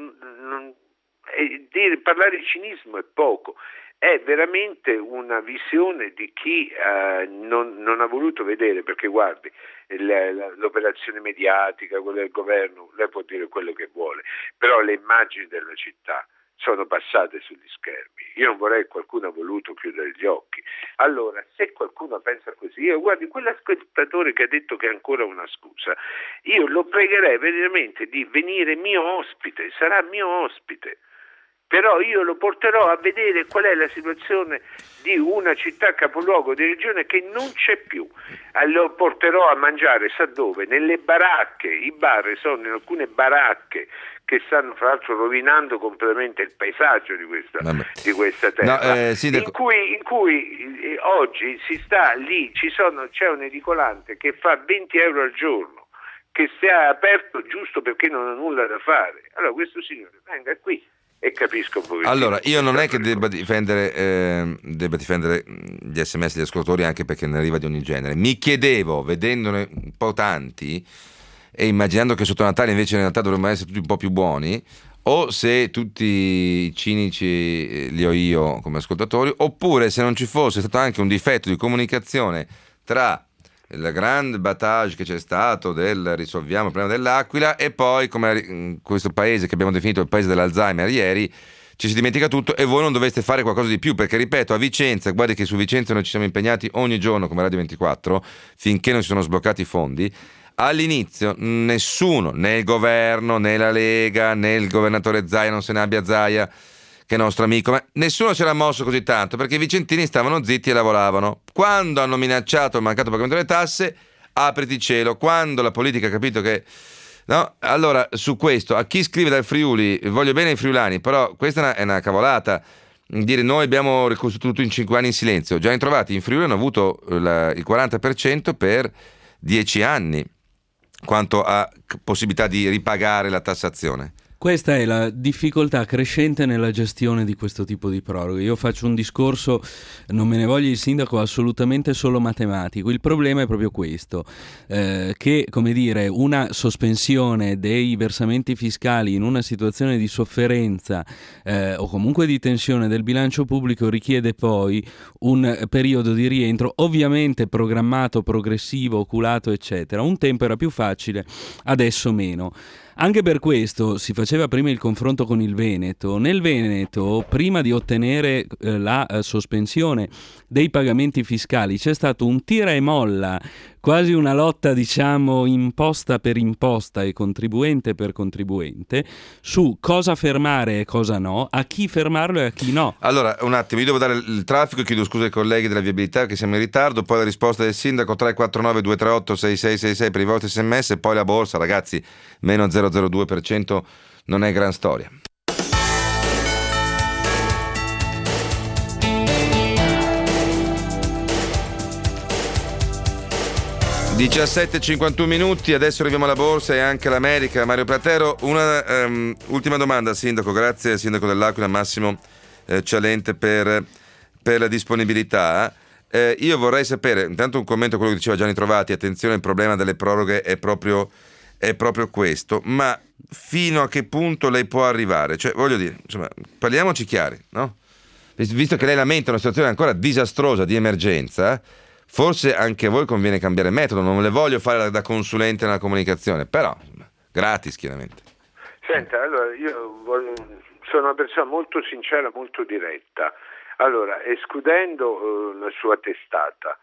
parlare di cinismo è poco, è veramente una visione di chi non ha voluto vedere, perché guardi, l'operazione mediatica, quella del governo, lei può dire quello che vuole, però le immagini della città sono passate sugli schermi. Io non vorrei che qualcuno ha voluto chiudere gli occhi. Allora, se qualcuno pensa così, guardi, quell'ascoltatore che ha detto che è ancora una scusa, io lo pregherei veramente di venire mio ospite, sarà mio ospite, però io lo porterò a vedere qual è la situazione di una città capoluogo di regione che non c'è più. Lo porterò a mangiare, sa dove? Nelle baracche. I bar sono in alcune baracche che stanno fra l'altro rovinando completamente il paesaggio di questa terra, in cui oggi si sta lì, c'è un edicolante che fa 20 euro al giorno, che sia aperto giusto perché non ha nulla da fare. Allora questo signore venga qui e capisco un pochettino. Allora, io non è che debba difendere gli SMS degli ascoltatori, anche perché ne arriva di ogni genere. Mi chiedevo, vedendone un po' tanti e immaginando che sotto Natale invece in realtà dovremmo essere tutti un po' più buoni, o se tutti i cinici li ho io come ascoltatori, oppure se non ci fosse stato anche un difetto di comunicazione tra il grande battage che c'è stato del risolviamo il problema dell'Aquila e poi come in questo paese che abbiamo definito il paese dell'Alzheimer ieri ci si dimentica tutto e voi non doveste fare qualcosa di più, perché ripeto, a Vicenza, guardi che su Vicenza noi ci siamo impegnati ogni giorno come Radio 24 finché non si sono sbloccati i fondi. All'inizio nessuno, né il governo, né la Lega, né il governatore Zaia, non se ne abbia Zaia, che è nostro amico, ma nessuno ce l'ha mosso così tanto, perché i vicentini stavano zitti e lavoravano. Quando hanno minacciato il mancato pagamento delle tasse, apriti cielo. Quando la politica ha capito che... No? Allora, su questo, a chi scrive dal Friuli, voglio bene ai friulani, però questa è una cavolata. Dire noi abbiamo ricostruito tutto in 5 anni in silenzio. Già ritrovati in Friuli hanno avuto il 40% per 10 anni, quanto a possibilità di ripagare la tassazione. Questa è la difficoltà crescente nella gestione di questo tipo di proroghe. Io faccio un discorso, non me ne voglia il sindaco, assolutamente solo matematico. Il problema è proprio questo, che, come dire, una sospensione dei versamenti fiscali in una situazione di sofferenza o comunque di tensione del bilancio pubblico richiede poi un periodo di rientro, ovviamente programmato, progressivo, oculato, eccetera. Un tempo era più facile, adesso meno. Anche per questo si faceva prima il confronto con il Veneto. Nel Veneto, prima di ottenere la sospensione dei pagamenti fiscali, c'è stato un tira e molla, quasi una lotta, diciamo, imposta per imposta e contribuente per contribuente, su cosa fermare e cosa no, a chi fermarlo e a chi no. Allora, un attimo, io devo dare il traffico, chiedo scusa ai colleghi della viabilità che siamo in ritardo, poi la risposta del sindaco 349 238 6666 per i vostri sms e poi la borsa, ragazzi, meno 0,02% non è gran storia. – 17:51 minuti, adesso arriviamo alla borsa e anche all'America. Mario Platero, una ultima domanda, sindaco. Grazie, sindaco dell'Aquila, Massimo Cialente, per la disponibilità. Io vorrei sapere, intanto un commento a quello che diceva Gianni Trovati, attenzione, il problema delle proroghe è proprio è proprio questo, ma fino a che punto lei può arrivare? Cioè, voglio dire, insomma, parliamoci chiari, no? Visto che lei lamenta una situazione ancora disastrosa di emergenza, forse anche a voi conviene cambiare metodo. Non le voglio fare da consulente nella comunicazione, però gratis chiaramente. Senta, allora sono una persona molto sincera, molto diretta. Allora, escludendo la sua testata,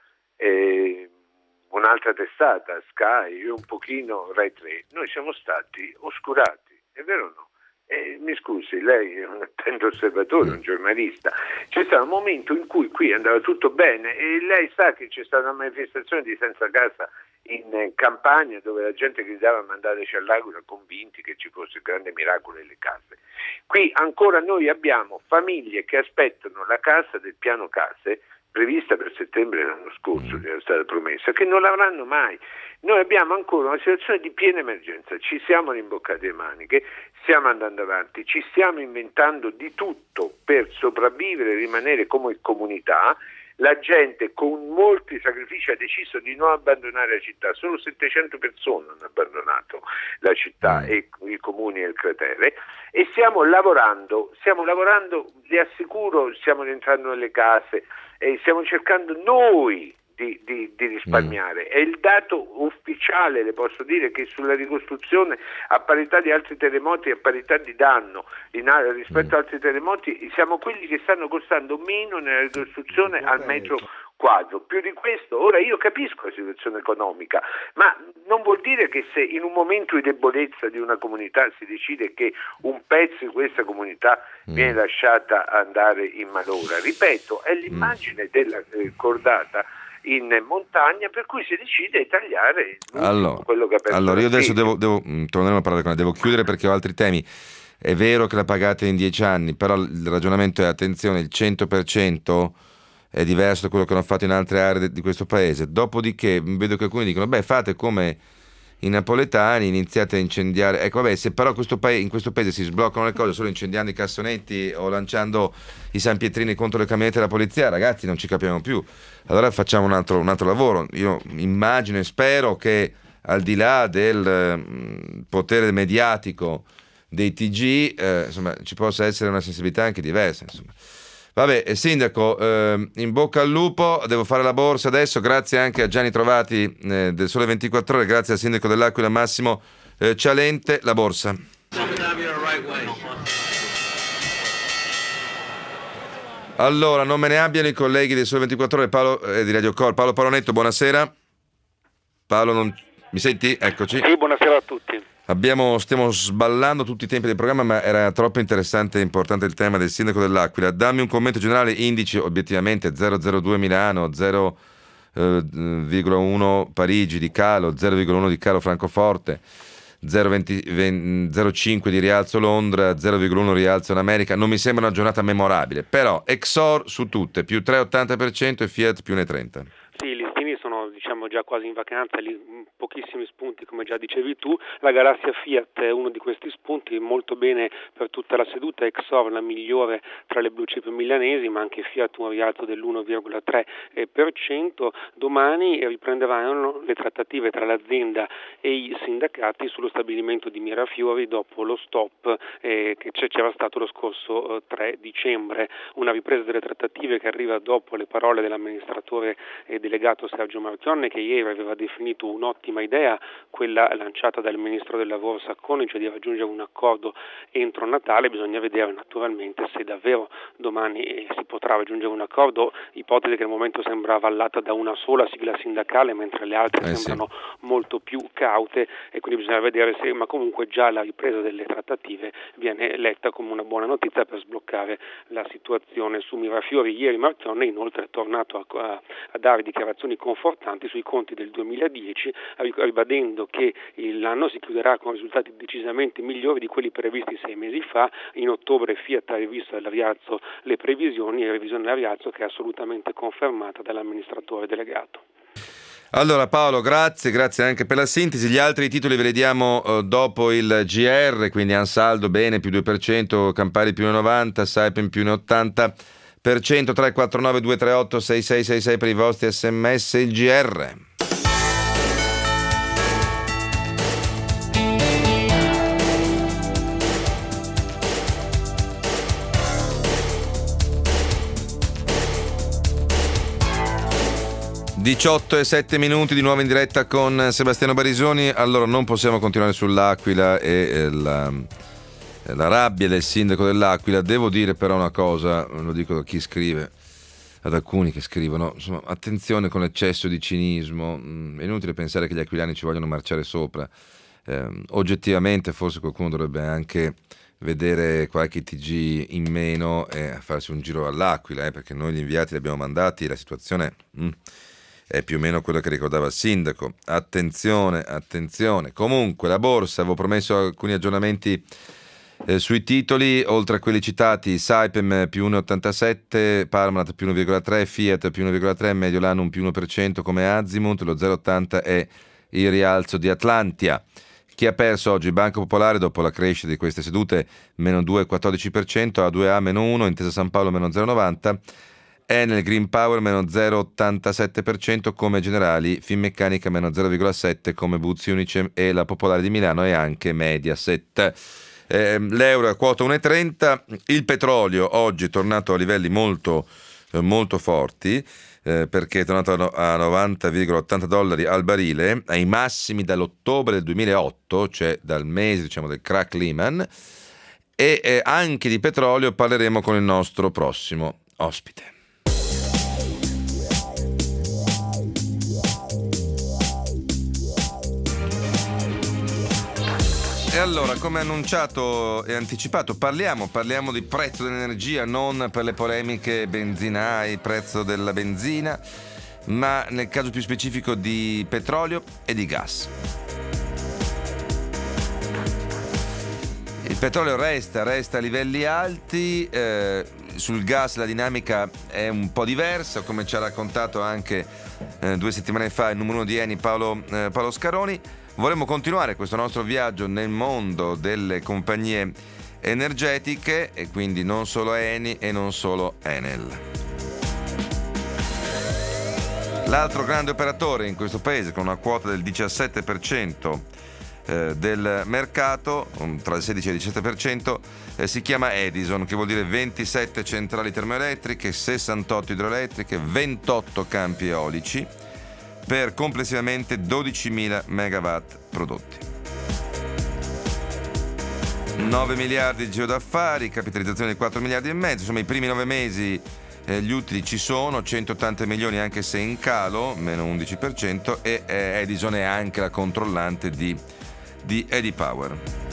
un'altra testata, Sky, e un pochino Rai 3, noi siamo stati oscurati, è vero o no? Mi scusi, lei è un attento osservatore, un giornalista. C'è stato un momento in cui qui andava tutto bene e lei sa che c'è stata una manifestazione di Senza Casa in Campania dove la gente gridava mandateci all'Aquila convinti che ci fosse il grande miracolo nelle case. Qui ancora noi abbiamo famiglie che aspettano la casa del piano case prevista per settembre dell'anno scorso, che era stata promessa, che non l'avranno mai. Noi abbiamo ancora una situazione di piena emergenza, ci siamo rimboccati le maniche, stiamo andando avanti, ci stiamo inventando di tutto per sopravvivere e rimanere come comunità. La gente con molti sacrifici ha deciso di non abbandonare la città, solo 700 persone hanno abbandonato la città e i comuni e il cratere, e stiamo lavorando, vi assicuro, stiamo rientrando nelle case e stiamo cercando noi di risparmiare. È il dato ufficiale, le posso dire, che sulla ricostruzione, a parità di altri terremoti, a parità di danno rispetto ad altri terremoti, siamo quelli che stanno costando meno nella ricostruzione al metro quadro. Più di questo, ora io capisco la situazione economica, ma non vuol dire che se in un momento di debolezza di una comunità si decide che un pezzo di questa comunità viene lasciata andare in malora. Ripeto, è l'immagine della cordata in montagna per cui si decide di tagliare quello che ha perso. Allora io adesso torneremo a parlare con lei, devo chiudere perché ho altri temi. È vero che la pagate in 10 anni, però il ragionamento è, attenzione, il 100% è diverso da quello che hanno fatto in altre aree di questo paese. Dopodiché vedo che alcuni dicono fate come i napoletani, iniziate a incendiare. Ecco, se però in questo paese si sbloccano le cose solo incendiando i cassonetti o lanciando i sanpietrini contro le camionette della polizia, ragazzi, non ci capiamo più. Allora facciamo un altro lavoro. Io immagino e spero che al di là del potere mediatico dei TG, insomma, ci possa essere una sensibilità anche diversa, insomma. Vabbè, sindaco, in bocca al lupo, devo fare la borsa adesso, grazie anche a Gianni Trovati del Sole 24 Ore, grazie al sindaco dell'Aquila Massimo Cialente, la borsa. Allora, non me ne abbiano i colleghi del Sole 24 Ore, Paolo di Radio Cor. Paolo Paronetto, buonasera. Paolo, mi senti? Eccoci. Sì, buonasera a tutti. Stiamo sballando tutti i tempi del programma, ma era troppo interessante e importante il tema del sindaco dell'Aquila. Dammi un commento generale, indici obiettivamente 0,02 Milano, 0,1 Parigi di calo, 0,1 di calo Francoforte, 0,5 di rialzo Londra, 0,1 rialzo in America. Non mi sembra una giornata memorabile, però Exor su tutte, più 3,80% e Fiat più 1,30%. Sì, i listini sono già quasi in vacanza, pochissimi spunti come già dicevi tu. La galassia Fiat è uno di questi spunti, molto bene per tutta la seduta. Exor la migliore tra le blue chip milanesi, ma anche Fiat un rialzo dell'1,3%. Domani riprenderanno le trattative tra l'azienda e i sindacati sullo stabilimento di Mirafiori dopo lo stop che c'era stato lo scorso 3 dicembre. Una ripresa delle trattative che arriva dopo le parole dell'amministratore delegato Sergio Marchionne, che ieri aveva definito un'ottima idea, quella lanciata dal ministro del lavoro Sacconi, cioè di raggiungere un accordo entro Natale. Bisogna vedere naturalmente se davvero domani si potrà raggiungere un accordo, ipotesi che al momento sembra avvallata da una sola sigla sindacale, mentre le altre sembrano molto più caute, e quindi bisogna vedere se, ma comunque già la ripresa delle trattative viene letta come una buona notizia per sbloccare la situazione su Mirafiori. Ieri Marchionne inoltre è tornato a dare dichiarazioni confortanti sui conti del 2010, ribadendo che l'anno si chiuderà con risultati decisamente migliori di quelli previsti 6 mesi fa. In ottobre Fiat ha rivisto al rialzo le previsioni, e revisione al rialzo che è assolutamente confermata dall'amministratore delegato. Allora Paolo, grazie anche per la sintesi. Gli altri titoli ve li diamo dopo il GR, quindi Ansaldo bene più 2%, Campari più 1,90%, Saipem più 1,80%. 349 238 6666 per i vostri sms. Il GR. 18:07 di nuovo in diretta con Sebastiano Barisoni. Allora, non possiamo continuare sull'Aquila e la rabbia del sindaco dell'Aquila. Devo dire però una cosa, lo dico a chi scrive, ad alcuni che scrivono, insomma, attenzione con l'eccesso di cinismo. È inutile pensare che gli aquilani ci vogliono marciare sopra. Oggettivamente forse qualcuno dovrebbe anche vedere qualche TG in meno e farsi un giro all'Aquila, perché noi gli inviati li abbiamo mandati e la situazione è più o meno quello che ricordava il sindaco. Attenzione. Comunque la borsa, avevo promesso alcuni aggiornamenti sui titoli, oltre a quelli citati: Saipem più 1,87, Parmalat più 1,3, Fiat più 1,3, Mediolanum più 1% come Azimut. Lo 0,80 è il rialzo di Atlantia. Chi ha perso oggi? Banco Popolare, dopo la crescita di queste sedute, meno 2,14%, A2A meno 1, Intesa San Paolo meno 0,90%, Enel Green Power meno 0,87% come Generali, Finmeccanica meno 0,7% come Buzzi Unicem e la Popolare di Milano e anche Mediaset. L'euro è a quota 1,30, il petrolio oggi è tornato a livelli molto forti, perché è tornato a $90,80 al barile, ai massimi dall'ottobre del 2008, cioè dal mese, diciamo, del crack Lehman. E anche di petrolio parleremo con il nostro prossimo ospite. E allora, come annunciato e anticipato, parliamo di prezzo dell'energia, non per le polemiche benzinai, prezzo della benzina, ma nel caso più specifico di petrolio e di gas. Il petrolio resta a livelli alti, sul gas la dinamica è un po' diversa, come ci ha raccontato anche 2 settimane fa il numero 1 di Eni Paolo Scaroni. Vorremmo continuare questo nostro viaggio nel mondo delle compagnie energetiche, e quindi non solo Eni e non solo Enel. L'altro grande operatore in questo paese, con una quota del 17% del mercato, tra il 16 e il 17%, si chiama Edison, che vuol dire 27 centrali termoelettriche, 68 idroelettriche, 28 campi eolici, per complessivamente 12.000 megawatt prodotti. 9 miliardi di giro d'affari, capitalizzazione di 4 miliardi e mezzo, insomma i primi 9 mesi gli utili ci sono, 180 milioni anche se in calo, meno 11%, e Edison è anche la controllante di Eddie Power.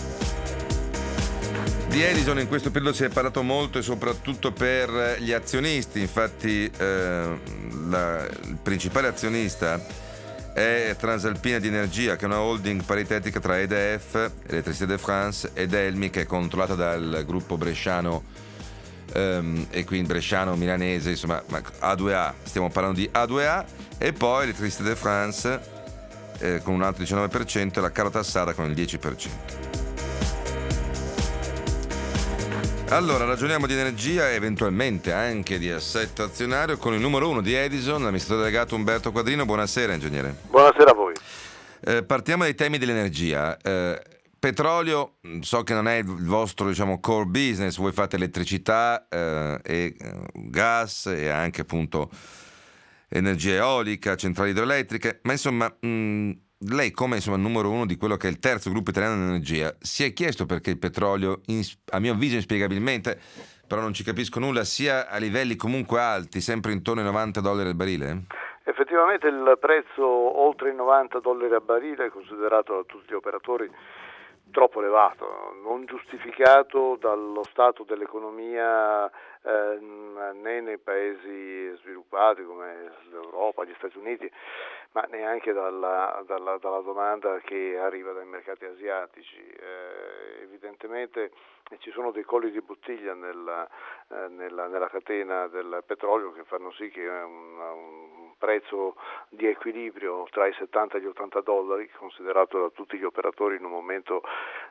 Di Edison in questo periodo si è parlato molto, e soprattutto per gli azionisti. Infatti il principale azionista è Transalpina di Energia, che è una holding paritetica tra EDF, Electricité de France, ed Elmi, che è controllata dal gruppo bresciano, e quindi bresciano milanese, insomma A2A, stiamo parlando di A2A, e poi Electricité de France con un altro 19% e la Carota Assada con il 10%. Allora, ragioniamo di energia e eventualmente anche di assetto azionario con il numero 1 di Edison, l'amministratore delegato Umberto Quadrino. Buonasera, ingegnere. Buonasera a voi. Partiamo dai temi dell'energia. Petrolio, so che non è il vostro, diciamo, core business, voi fate elettricità e gas e anche appunto energia eolica, centrali idroelettriche, ma insomma lei, come numero 1 di quello che è il terzo gruppo italiano di energia, si è chiesto perché il petrolio, a mio avviso inspiegabilmente, però non ci capisco nulla, sia a livelli comunque alti, sempre intorno ai $90 al barile? Effettivamente il prezzo oltre i $90 a barile è considerato da tutti gli operatori troppo elevato, non giustificato dallo stato dell'economia né nei paesi sviluppati come l'Europa, gli Stati Uniti, ma neanche dalla domanda che arriva dai mercati asiatici. Evidentemente ci sono dei colli di bottiglia nella catena del petrolio che fanno sì che un prezzo di equilibrio tra i $70 e gli $80, considerato da tutti gli operatori in un momento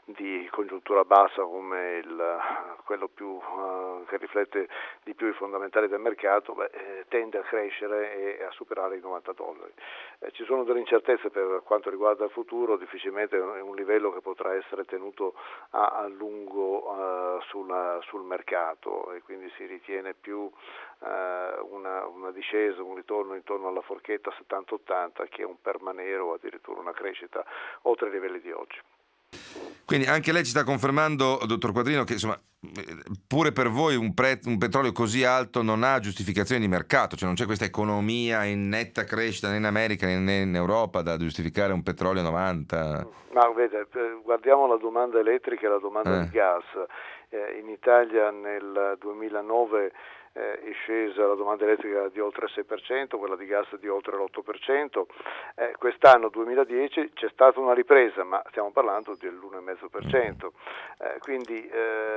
di congiuntura bassa come quello più che riflette di più i fondamentali del mercato, tende a crescere e a superare i $90. Ci sono delle incertezze per quanto riguarda il futuro, difficilmente è un livello che potrà essere tenuto a lungo sul mercato, e quindi si ritiene più una discesa, un ritorno intorno alla forchetta 70-80 che un permanere o addirittura una crescita oltre i livelli di oggi. Quindi anche lei ci sta confermando, dottor Quadrino, che insomma pure per voi un petrolio così alto non ha giustificazione di mercato, cioè non c'è questa economia in netta crescita né in America né in Europa da giustificare un petrolio a 90. Ma vede, guardiamo la domanda elettrica e la domanda di gas. In Italia nel 2009 è scesa la domanda elettrica di oltre il 6%, quella di gas di oltre l'8%. Quest'anno 2010 c'è stata una ripresa, ma stiamo parlando dell'1,5%. Quindi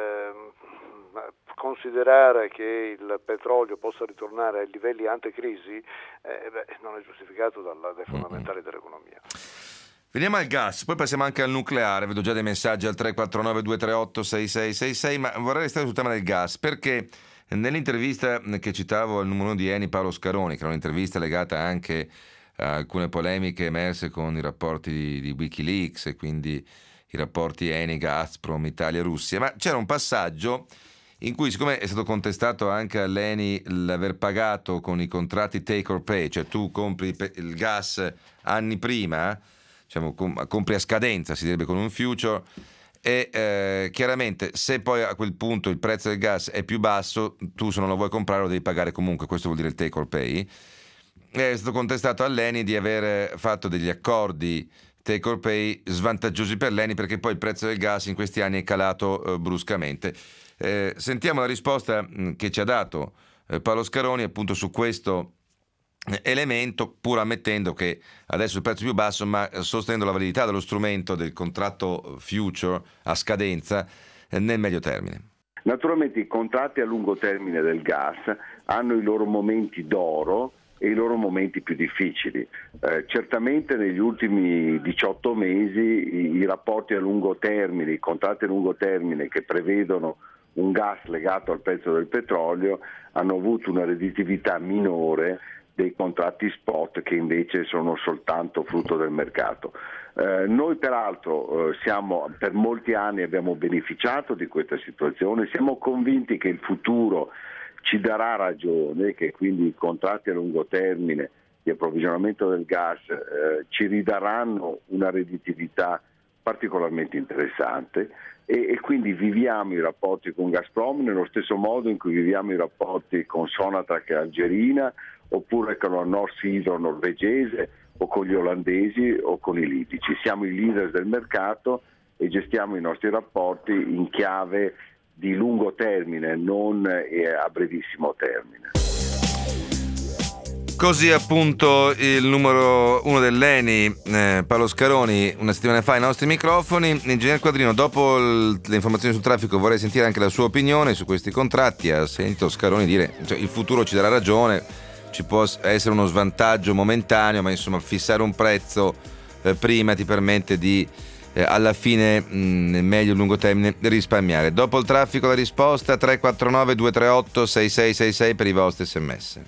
considerare che il petrolio possa ritornare ai livelli antecrisi non è giustificato dai fondamentali dell'economia. Veniamo al gas, poi passiamo anche al nucleare. Vedo già dei messaggi al 349-238-6666, ma vorrei restare sul tema del gas, perché nell'intervista che citavo al numero 1 di Eni, Paolo Scaroni, che era un'intervista legata anche a alcune polemiche emerse con i rapporti di Wikileaks e quindi i rapporti Eni, Gazprom, Italia, Russia, ma c'era un passaggio in cui, siccome è stato contestato anche all'Eni l'aver pagato con i contratti take or pay, cioè tu compri il gas anni prima, diciamo, compri a scadenza, si direbbe con un future, e chiaramente se poi a quel punto il prezzo del gas è più basso, tu se non lo vuoi comprare lo devi pagare comunque, questo vuol dire il take or pay. È stato contestato all'Eni di aver fatto degli accordi take or pay svantaggiosi per l'Eni, perché poi il prezzo del gas in questi anni è calato bruscamente. Sentiamo la risposta che ci ha dato Paolo Scaroni appunto su questo elemento, pur ammettendo che adesso il prezzo è più basso, ma sostenendo la validità dello strumento del contratto future a scadenza nel medio termine. Naturalmente i contratti a lungo termine del gas hanno i loro momenti d'oro e i loro momenti più difficili. Certamente negli ultimi 18 mesi i rapporti a lungo termine, i contratti a lungo termine che prevedono un gas legato al prezzo del petrolio hanno avuto una redditività minore dei contratti spot che invece sono soltanto frutto del mercato. Noi peraltro per molti anni abbiamo beneficiato di questa situazione, siamo convinti che il futuro ci darà ragione, che quindi i contratti a lungo termine di approvvigionamento del gas ci ridaranno una redditività particolarmente interessante e quindi viviamo i rapporti con Gazprom nello stesso modo in cui viviamo i rapporti con Sonatrach algerina, oppure con la North Sea norvegese o con gli olandesi o con i libici. Siamo i leader del mercato e gestiamo i nostri rapporti in chiave di lungo termine, non a brevissimo termine. Così appunto il numero 1 dell'Eni, Paolo Scaroni, una settimana fa ai nostri microfoni. Ingegner Quadrino, dopo le informazioni sul traffico vorrei sentire anche la sua opinione su questi contratti. Ha sentito Scaroni dire cioè, il futuro ci darà ragione, ci può essere uno svantaggio momentaneo, ma insomma fissare un prezzo prima ti permette di alla fine nel medio e lungo termine risparmiare. Dopo il traffico la risposta 349 238 6666 per i vostri sms.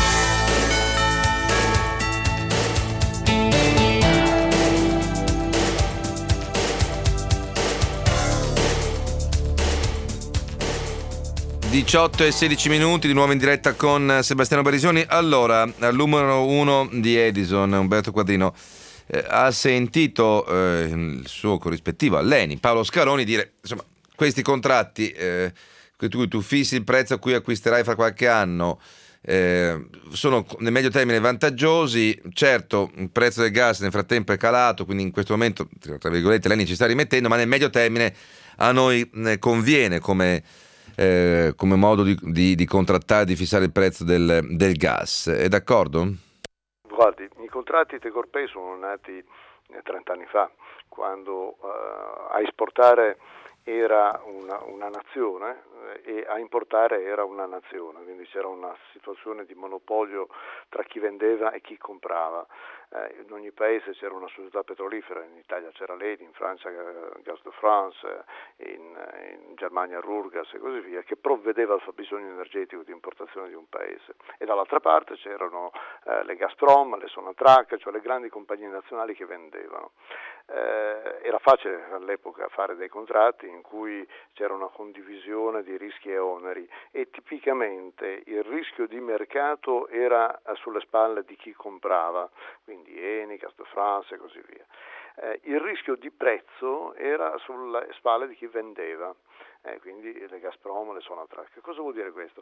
e 16 minuti di nuovo in diretta con Sebastiano Barisoni. Allora, al numero 1 di Edison, Umberto Quadrino, ha sentito il suo corrispettivo all'Eni, Paolo Scaroni, dire insomma questi contratti tu fissi il prezzo a cui acquisterai fra qualche anno, sono nel medio termine vantaggiosi. Certo, il prezzo del gas nel frattempo è calato, quindi in questo momento tra virgolette l'Eni ci sta rimettendo, ma nel medio termine a noi conviene come modo di contrattare, di fissare il prezzo del gas. È d'accordo? Guardi, i contratti take or pay sono nati 30 anni fa, quando a esportare era una nazione e a importare era una nazione, quindi c'era una situazione di monopolio tra chi vendeva e chi comprava. in ogni paese c'era una società petrolifera, in Italia c'era l'Eni, in Francia Gaz de France, in Germania Rurgas e così via, che provvedeva al fabbisogno energetico di importazione di un paese. E dall'altra parte c'erano le Gazprom, le Sonatrach, cioè le grandi compagnie nazionali che vendevano. Era facile all'epoca fare dei contratti in cui c'era una condivisione di rischi e oneri, e tipicamente il rischio di mercato era sulle spalle di chi comprava, quindi Eni, Gaz de France e così via. Il rischio di prezzo era sulle spalle di chi vendeva, quindi le Gazprom, le Sonatrach. Cosa vuol dire questo?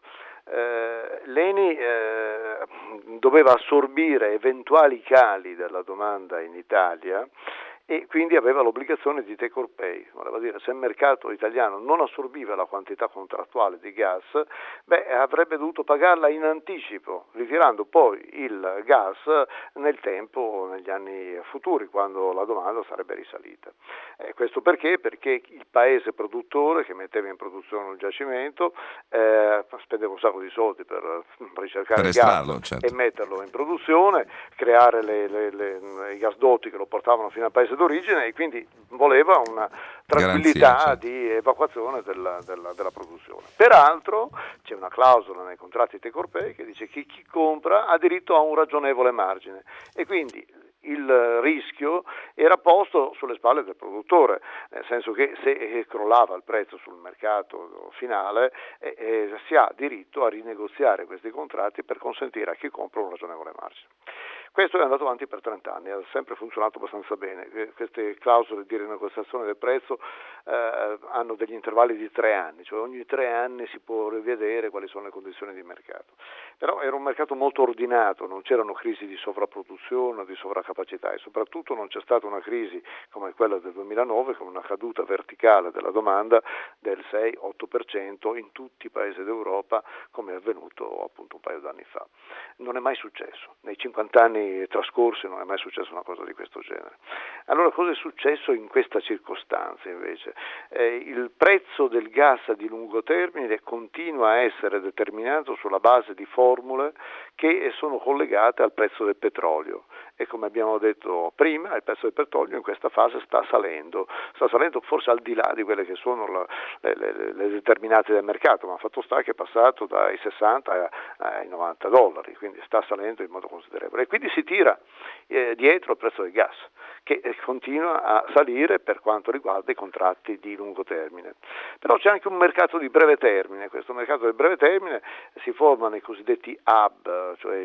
L'Eni doveva assorbire eventuali cali della domanda in Italia e quindi aveva l'obbligazione di take or pay, voleva dire se il mercato italiano non assorbiva la quantità contrattuale di gas, avrebbe dovuto pagarla in anticipo, ritirando poi il gas nel tempo, negli anni futuri, quando la domanda sarebbe risalita. Questo perché? Perché il paese produttore che metteva in produzione un giacimento spendeva un sacco di soldi per ricercare il gas, certo, e metterlo in produzione, creare i gasdotti che lo portavano fino al paese d'origine, e quindi voleva una tranquillità, certo, di evacuazione della produzione. Peraltro c'è una clausola nei contratti take or pay che dice che chi compra ha diritto a un ragionevole margine, e quindi il rischio era posto sulle spalle del produttore, nel senso che se crollava il prezzo sul mercato finale si ha diritto a rinegoziare questi contratti per consentire a chi compra un ragionevole margine. Questo è andato avanti per 30 anni, ha sempre funzionato abbastanza bene. Queste clausole di rinegoziazione del prezzo hanno degli intervalli di 3 anni, cioè ogni 3 anni si può rivedere quali sono le condizioni di mercato. Però era un mercato molto ordinato, non c'erano crisi di sovrapproduzione o di sovracapacità, e soprattutto non c'è stata una crisi come quella del 2009, con una caduta verticale della domanda del 6-8% in tutti i paesi d'Europa, come è avvenuto appunto un paio d'anni fa. Non è mai successo, nei 50 anni trascorsi non è mai successa una cosa di questo genere. Allora, cosa è successo in questa circostanza invece? Il prezzo del gas di lungo termine continua a essere determinato sulla base di formule che sono collegate al prezzo del petrolio, e come abbiamo detto prima, il prezzo del petrolio in questa fase sta salendo forse al di là di quelle che sono le determinate del mercato, ma fatto sta che è passato dai 60 ai $90, quindi sta salendo in modo considerevole, e quindi si tira dietro il prezzo del gas, che continua a salire per quanto riguarda i contratti di lungo termine. Però c'è anche un mercato di breve termine. Questo mercato del breve termine si forma nei cosiddetti hub, cioè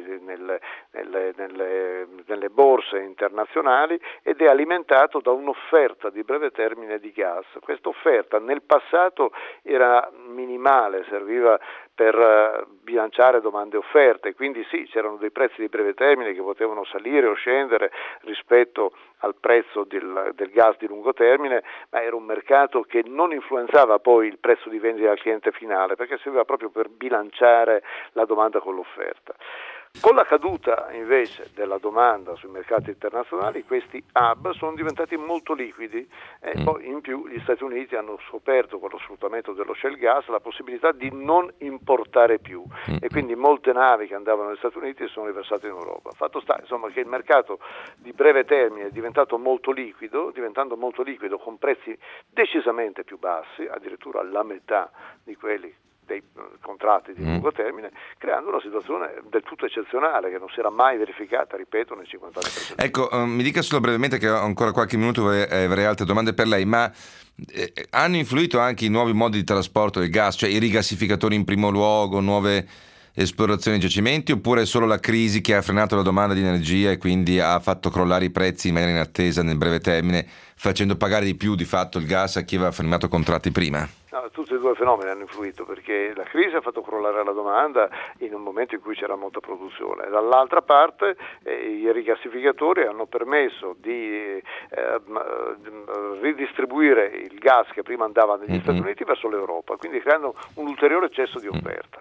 nelle borse internazionali, ed è alimentato da un'offerta di breve termine di gas. Questa offerta nel passato era minimale, serviva per bilanciare domande e offerte, quindi sì, c'erano dei prezzi di breve termine che potevano salire o scendere rispetto al prezzo del gas di lungo termine, ma era un mercato che non influenzava poi il prezzo di vendita al cliente finale, perché serviva proprio per bilanciare la domanda con l'offerta. Con la caduta invece della domanda sui mercati internazionali, questi hub sono diventati molto liquidi, e poi in più gli Stati Uniti hanno scoperto, con lo sfruttamento dello shale gas, la possibilità di non importare più, e quindi molte navi che andavano negli Stati Uniti sono riversate in Europa. Fatto sta insomma che il mercato di breve termine è diventando molto liquido con prezzi decisamente più bassi, addirittura la metà di quelli dei contratti di lungo termine, creando una situazione del tutto eccezionale che non si era mai verificata, ripeto, nei 50 anni precedenti. Ecco, mi dica solo brevemente, che ho ancora qualche minuto, avrei altre domande per lei, ma hanno influito anche i nuovi modi di trasporto del gas, cioè i rigassificatori in primo luogo, nuove esplorazioni di giacimenti, oppure è solo la crisi che ha frenato la domanda di energia e quindi ha fatto crollare i prezzi in maniera inattesa nel breve termine, facendo pagare di più di fatto il gas a chi aveva firmato contratti prima? No, tutti e due fenomeni hanno influito, perché la crisi ha fatto crollare la domanda in un momento in cui c'era molta produzione. Dall'altra parte i rigassificatori hanno permesso di ridistribuire il gas che prima andava negli Stati Uniti verso l'Europa, quindi creando un ulteriore eccesso di offerta.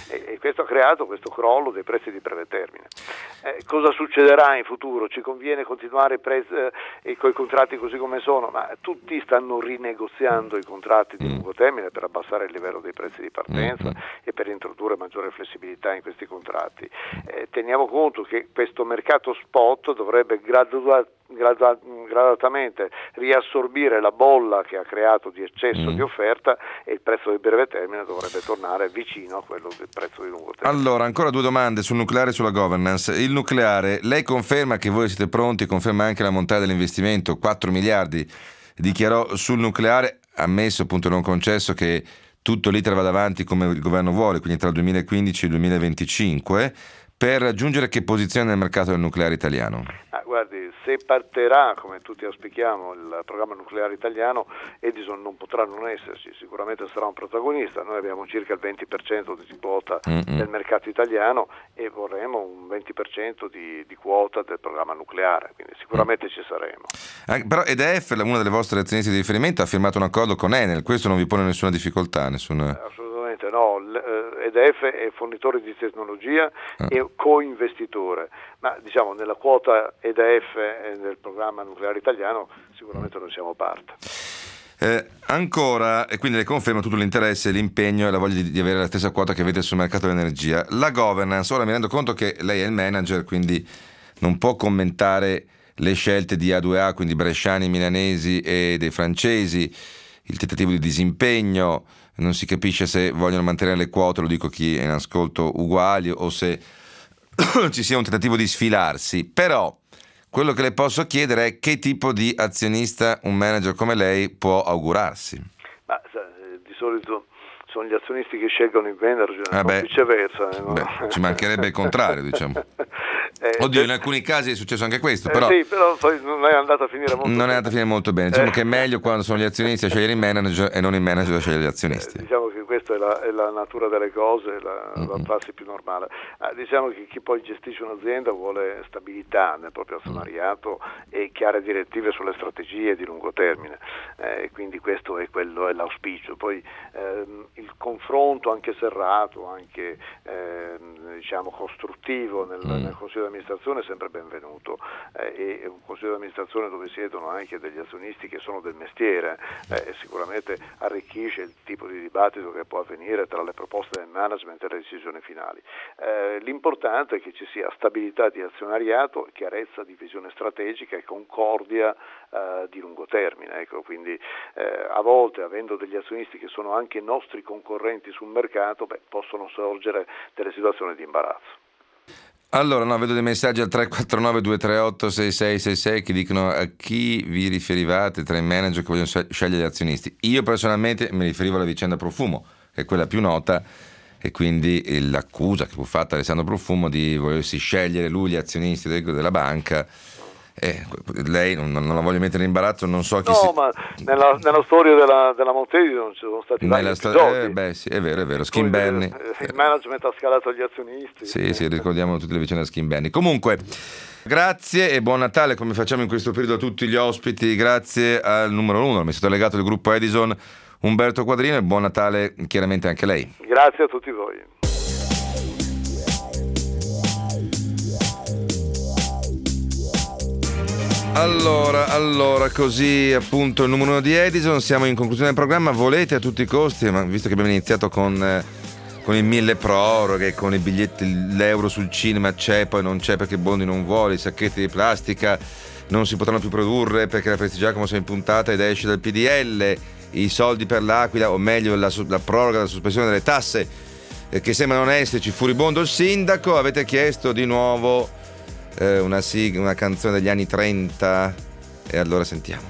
e questo ha creato questo crollo dei prezzi di breve termine. Cosa succederà in futuro? Ci conviene continuare con i contratti così come sono, ma tutti stanno rinegoziando i contratti di lungo termine per abbassare il livello dei prezzi di partenza e per introdurre maggiore flessibilità in questi contratti. Teniamo conto che questo mercato spot dovrebbe gradatamente riassorbire la bolla che ha creato di eccesso di offerta, e il prezzo di breve termine dovrebbe tornare vicino a quello del prezzo di lungo termine. Allora, ancora 2 domande sul nucleare e sulla governance. Il nucleare, lei conferma che voi siete pronti, conferma anche la montata dell'investimento, 4 miliardi dichiarò sul nucleare, ammesso appunto non concesso che tutto l'iter vada avanti come il governo vuole, quindi tra il 2015 e il 2025, per raggiungere che posizione nel mercato del nucleare italiano? Guardi, se partirà, come tutti auspichiamo, il programma nucleare italiano, Edison non potrà non esserci, sicuramente sarà un protagonista. Noi abbiamo circa il 20% di quota del mercato italiano e vorremmo un 20% di quota del programma nucleare, quindi sicuramente ci saremo. Però EDF, una delle vostre azionisti di riferimento, ha firmato un accordo con Enel, questo non vi pone nessuna difficoltà? Assolutamente no, EDF è fornitore di tecnologia e co-investitore, ma diciamo nella quota EDF nel programma nucleare italiano sicuramente non siamo parte. Ancora, e quindi le confermo tutto l'interesse, l'impegno e la voglia di avere la stessa quota che avete sul mercato dell'energia. La governance, ora mi rendo conto che lei è il manager, quindi non può commentare le scelte di A2A, quindi bresciani, milanesi e dei francesi, il tentativo di disimpegno, non si capisce se vogliono mantenere le quote, lo dico chi è in ascolto, uguali, o se ci sia un tentativo di sfilarsi. Però quello che le posso chiedere è che tipo di azionista un manager come lei può augurarsi. Ma di solito sono gli azionisti che scelgono il manager, non viceversa. No? Ci mancherebbe il contrario, diciamo. Oddio, in alcuni casi è successo anche questo, però sì, però poi non è andata a finire molto bene. Non è andata a finire molto bene. Diciamo che è meglio quando sono gli azionisti a scegliere il manager e non il manager a scegliere gli azionisti. Diciamo che questa è la natura delle cose, la prassi più normale. Diciamo che chi poi gestisce un'azienda vuole stabilità nel proprio azionariato e chiare direttive sulle strategie di lungo termine. Quindi questo è l'auspicio. Poi il confronto anche serrato, anche diciamo costruttivo nel Consiglio di amministrazione è sempre benvenuto, e un Consiglio di amministrazione dove siedono anche degli azionisti che sono del mestiere sicuramente arricchisce il tipo di dibattito che può avvenire tra le proposte del management e le decisioni finali. L'importante è che ci sia stabilità di azionariato, chiarezza di visione strategica e concordia di lungo termine. Ecco, quindi a volte, avendo degli azionisti che sono anche nostri concorrenti sul mercato, possono sorgere delle situazioni di imbarazzo. Allora, vedo dei messaggi al 349-238-6666 che dicono: a chi vi riferivate tra i manager che vogliono scegliere gli azionisti? Io personalmente mi riferivo alla vicenda Profumo, che è quella più nota, e quindi l'accusa che fu fatta a Alessandro Profumo di volersi scegliere lui gli azionisti della banca. Lei non la voglio mettere in imbarazzo, non so chi ma nella storia della Montedi non ci sono stati vari episodi. Sì, è vero. Skin Berni, il management ha scalato gli azionisti. Sì, ricordiamo tutte le vicende a Skin Berni. Comunque, grazie e buon Natale, come facciamo in questo periodo a tutti gli ospiti. Grazie al numero 1, amministratore delegato del gruppo Edison, Umberto Quadrino, e buon Natale chiaramente anche a lei. Grazie a tutti voi. Allora, così appunto il numero 1 di Edison, siamo in conclusione del programma. Volete a tutti i costi, ma visto che abbiamo iniziato con il 1000 proroghe, con i biglietti, l'euro sul cinema c'è, poi non c'è perché Bondi non vuole, i sacchetti di plastica non si potranno più produrre perché la Prestigiacomo si è impuntata ed esce dal PDL, i soldi per l'Aquila, o meglio la proroga della sospensione delle tasse che sembra non esserci, furibondo il sindaco. Avete chiesto di nuovo una canzone degli anni 30 e allora sentiamo.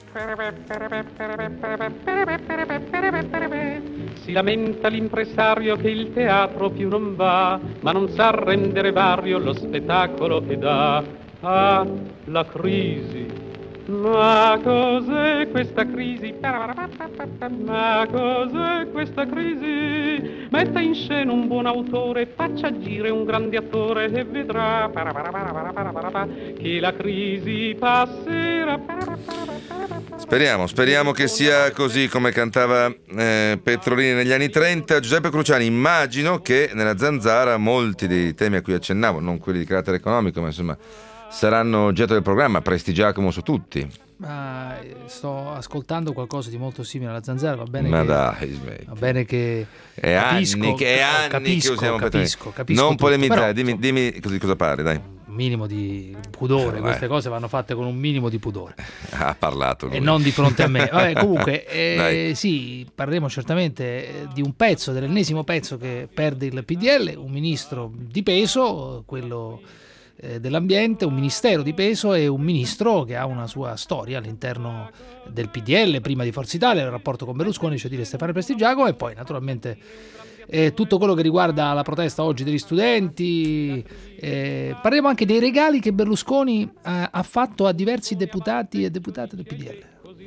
Si lamenta l'impresario che il teatro più non va, ma non sa rendere vario lo spettacolo che dà. Ah, la crisi. Ma cos'è questa crisi? Ma cos'è questa crisi? Metta in scena un buon autore, faccia agire un grande attore e vedrà che la crisi passerà. Speriamo che sia così come cantava Petrolini negli anni 30. Giuseppe Cruciani, immagino che nella Zanzara molti dei temi a cui accennavo, non quelli di carattere economico, ma insomma saranno oggetto del programma, Prestigiacomo su tutti. Ma sto ascoltando qualcosa di molto simile alla Zanzara, va bene. Ma che, dai, smetti. va bene che è anni che usiamo capisco non tutto, polemizzare, però, dimmi così cosa pare, dai. Un minimo di pudore, queste cose vanno fatte con un minimo di pudore. Ha parlato lui. E non di fronte a me. Vabbè, comunque sì, parleremo certamente di un pezzo, dell'ennesimo pezzo che perde il PDL, un ministro di peso, quello dell'ambiente, un ministero di peso e un ministro che ha una sua storia all'interno del PDL, prima di Forza Italia, il rapporto con Berlusconi, cioè dire Stefano Prestigiacomo, e poi naturalmente tutto quello che riguarda la protesta oggi degli studenti. Parleremo anche dei regali che Berlusconi ha fatto a diversi deputati e deputate del PDL.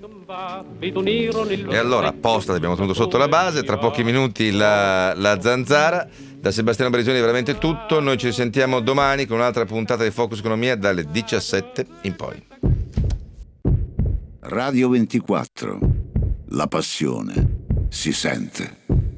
E allora apposta abbiamo tenuto sotto la base, tra pochi minuti la Zanzara. Da Sebastiano Barisoni è veramente tutto, noi ci sentiamo domani con un'altra puntata di Focus Economia dalle 17 in poi. Radio 24, la passione si sente.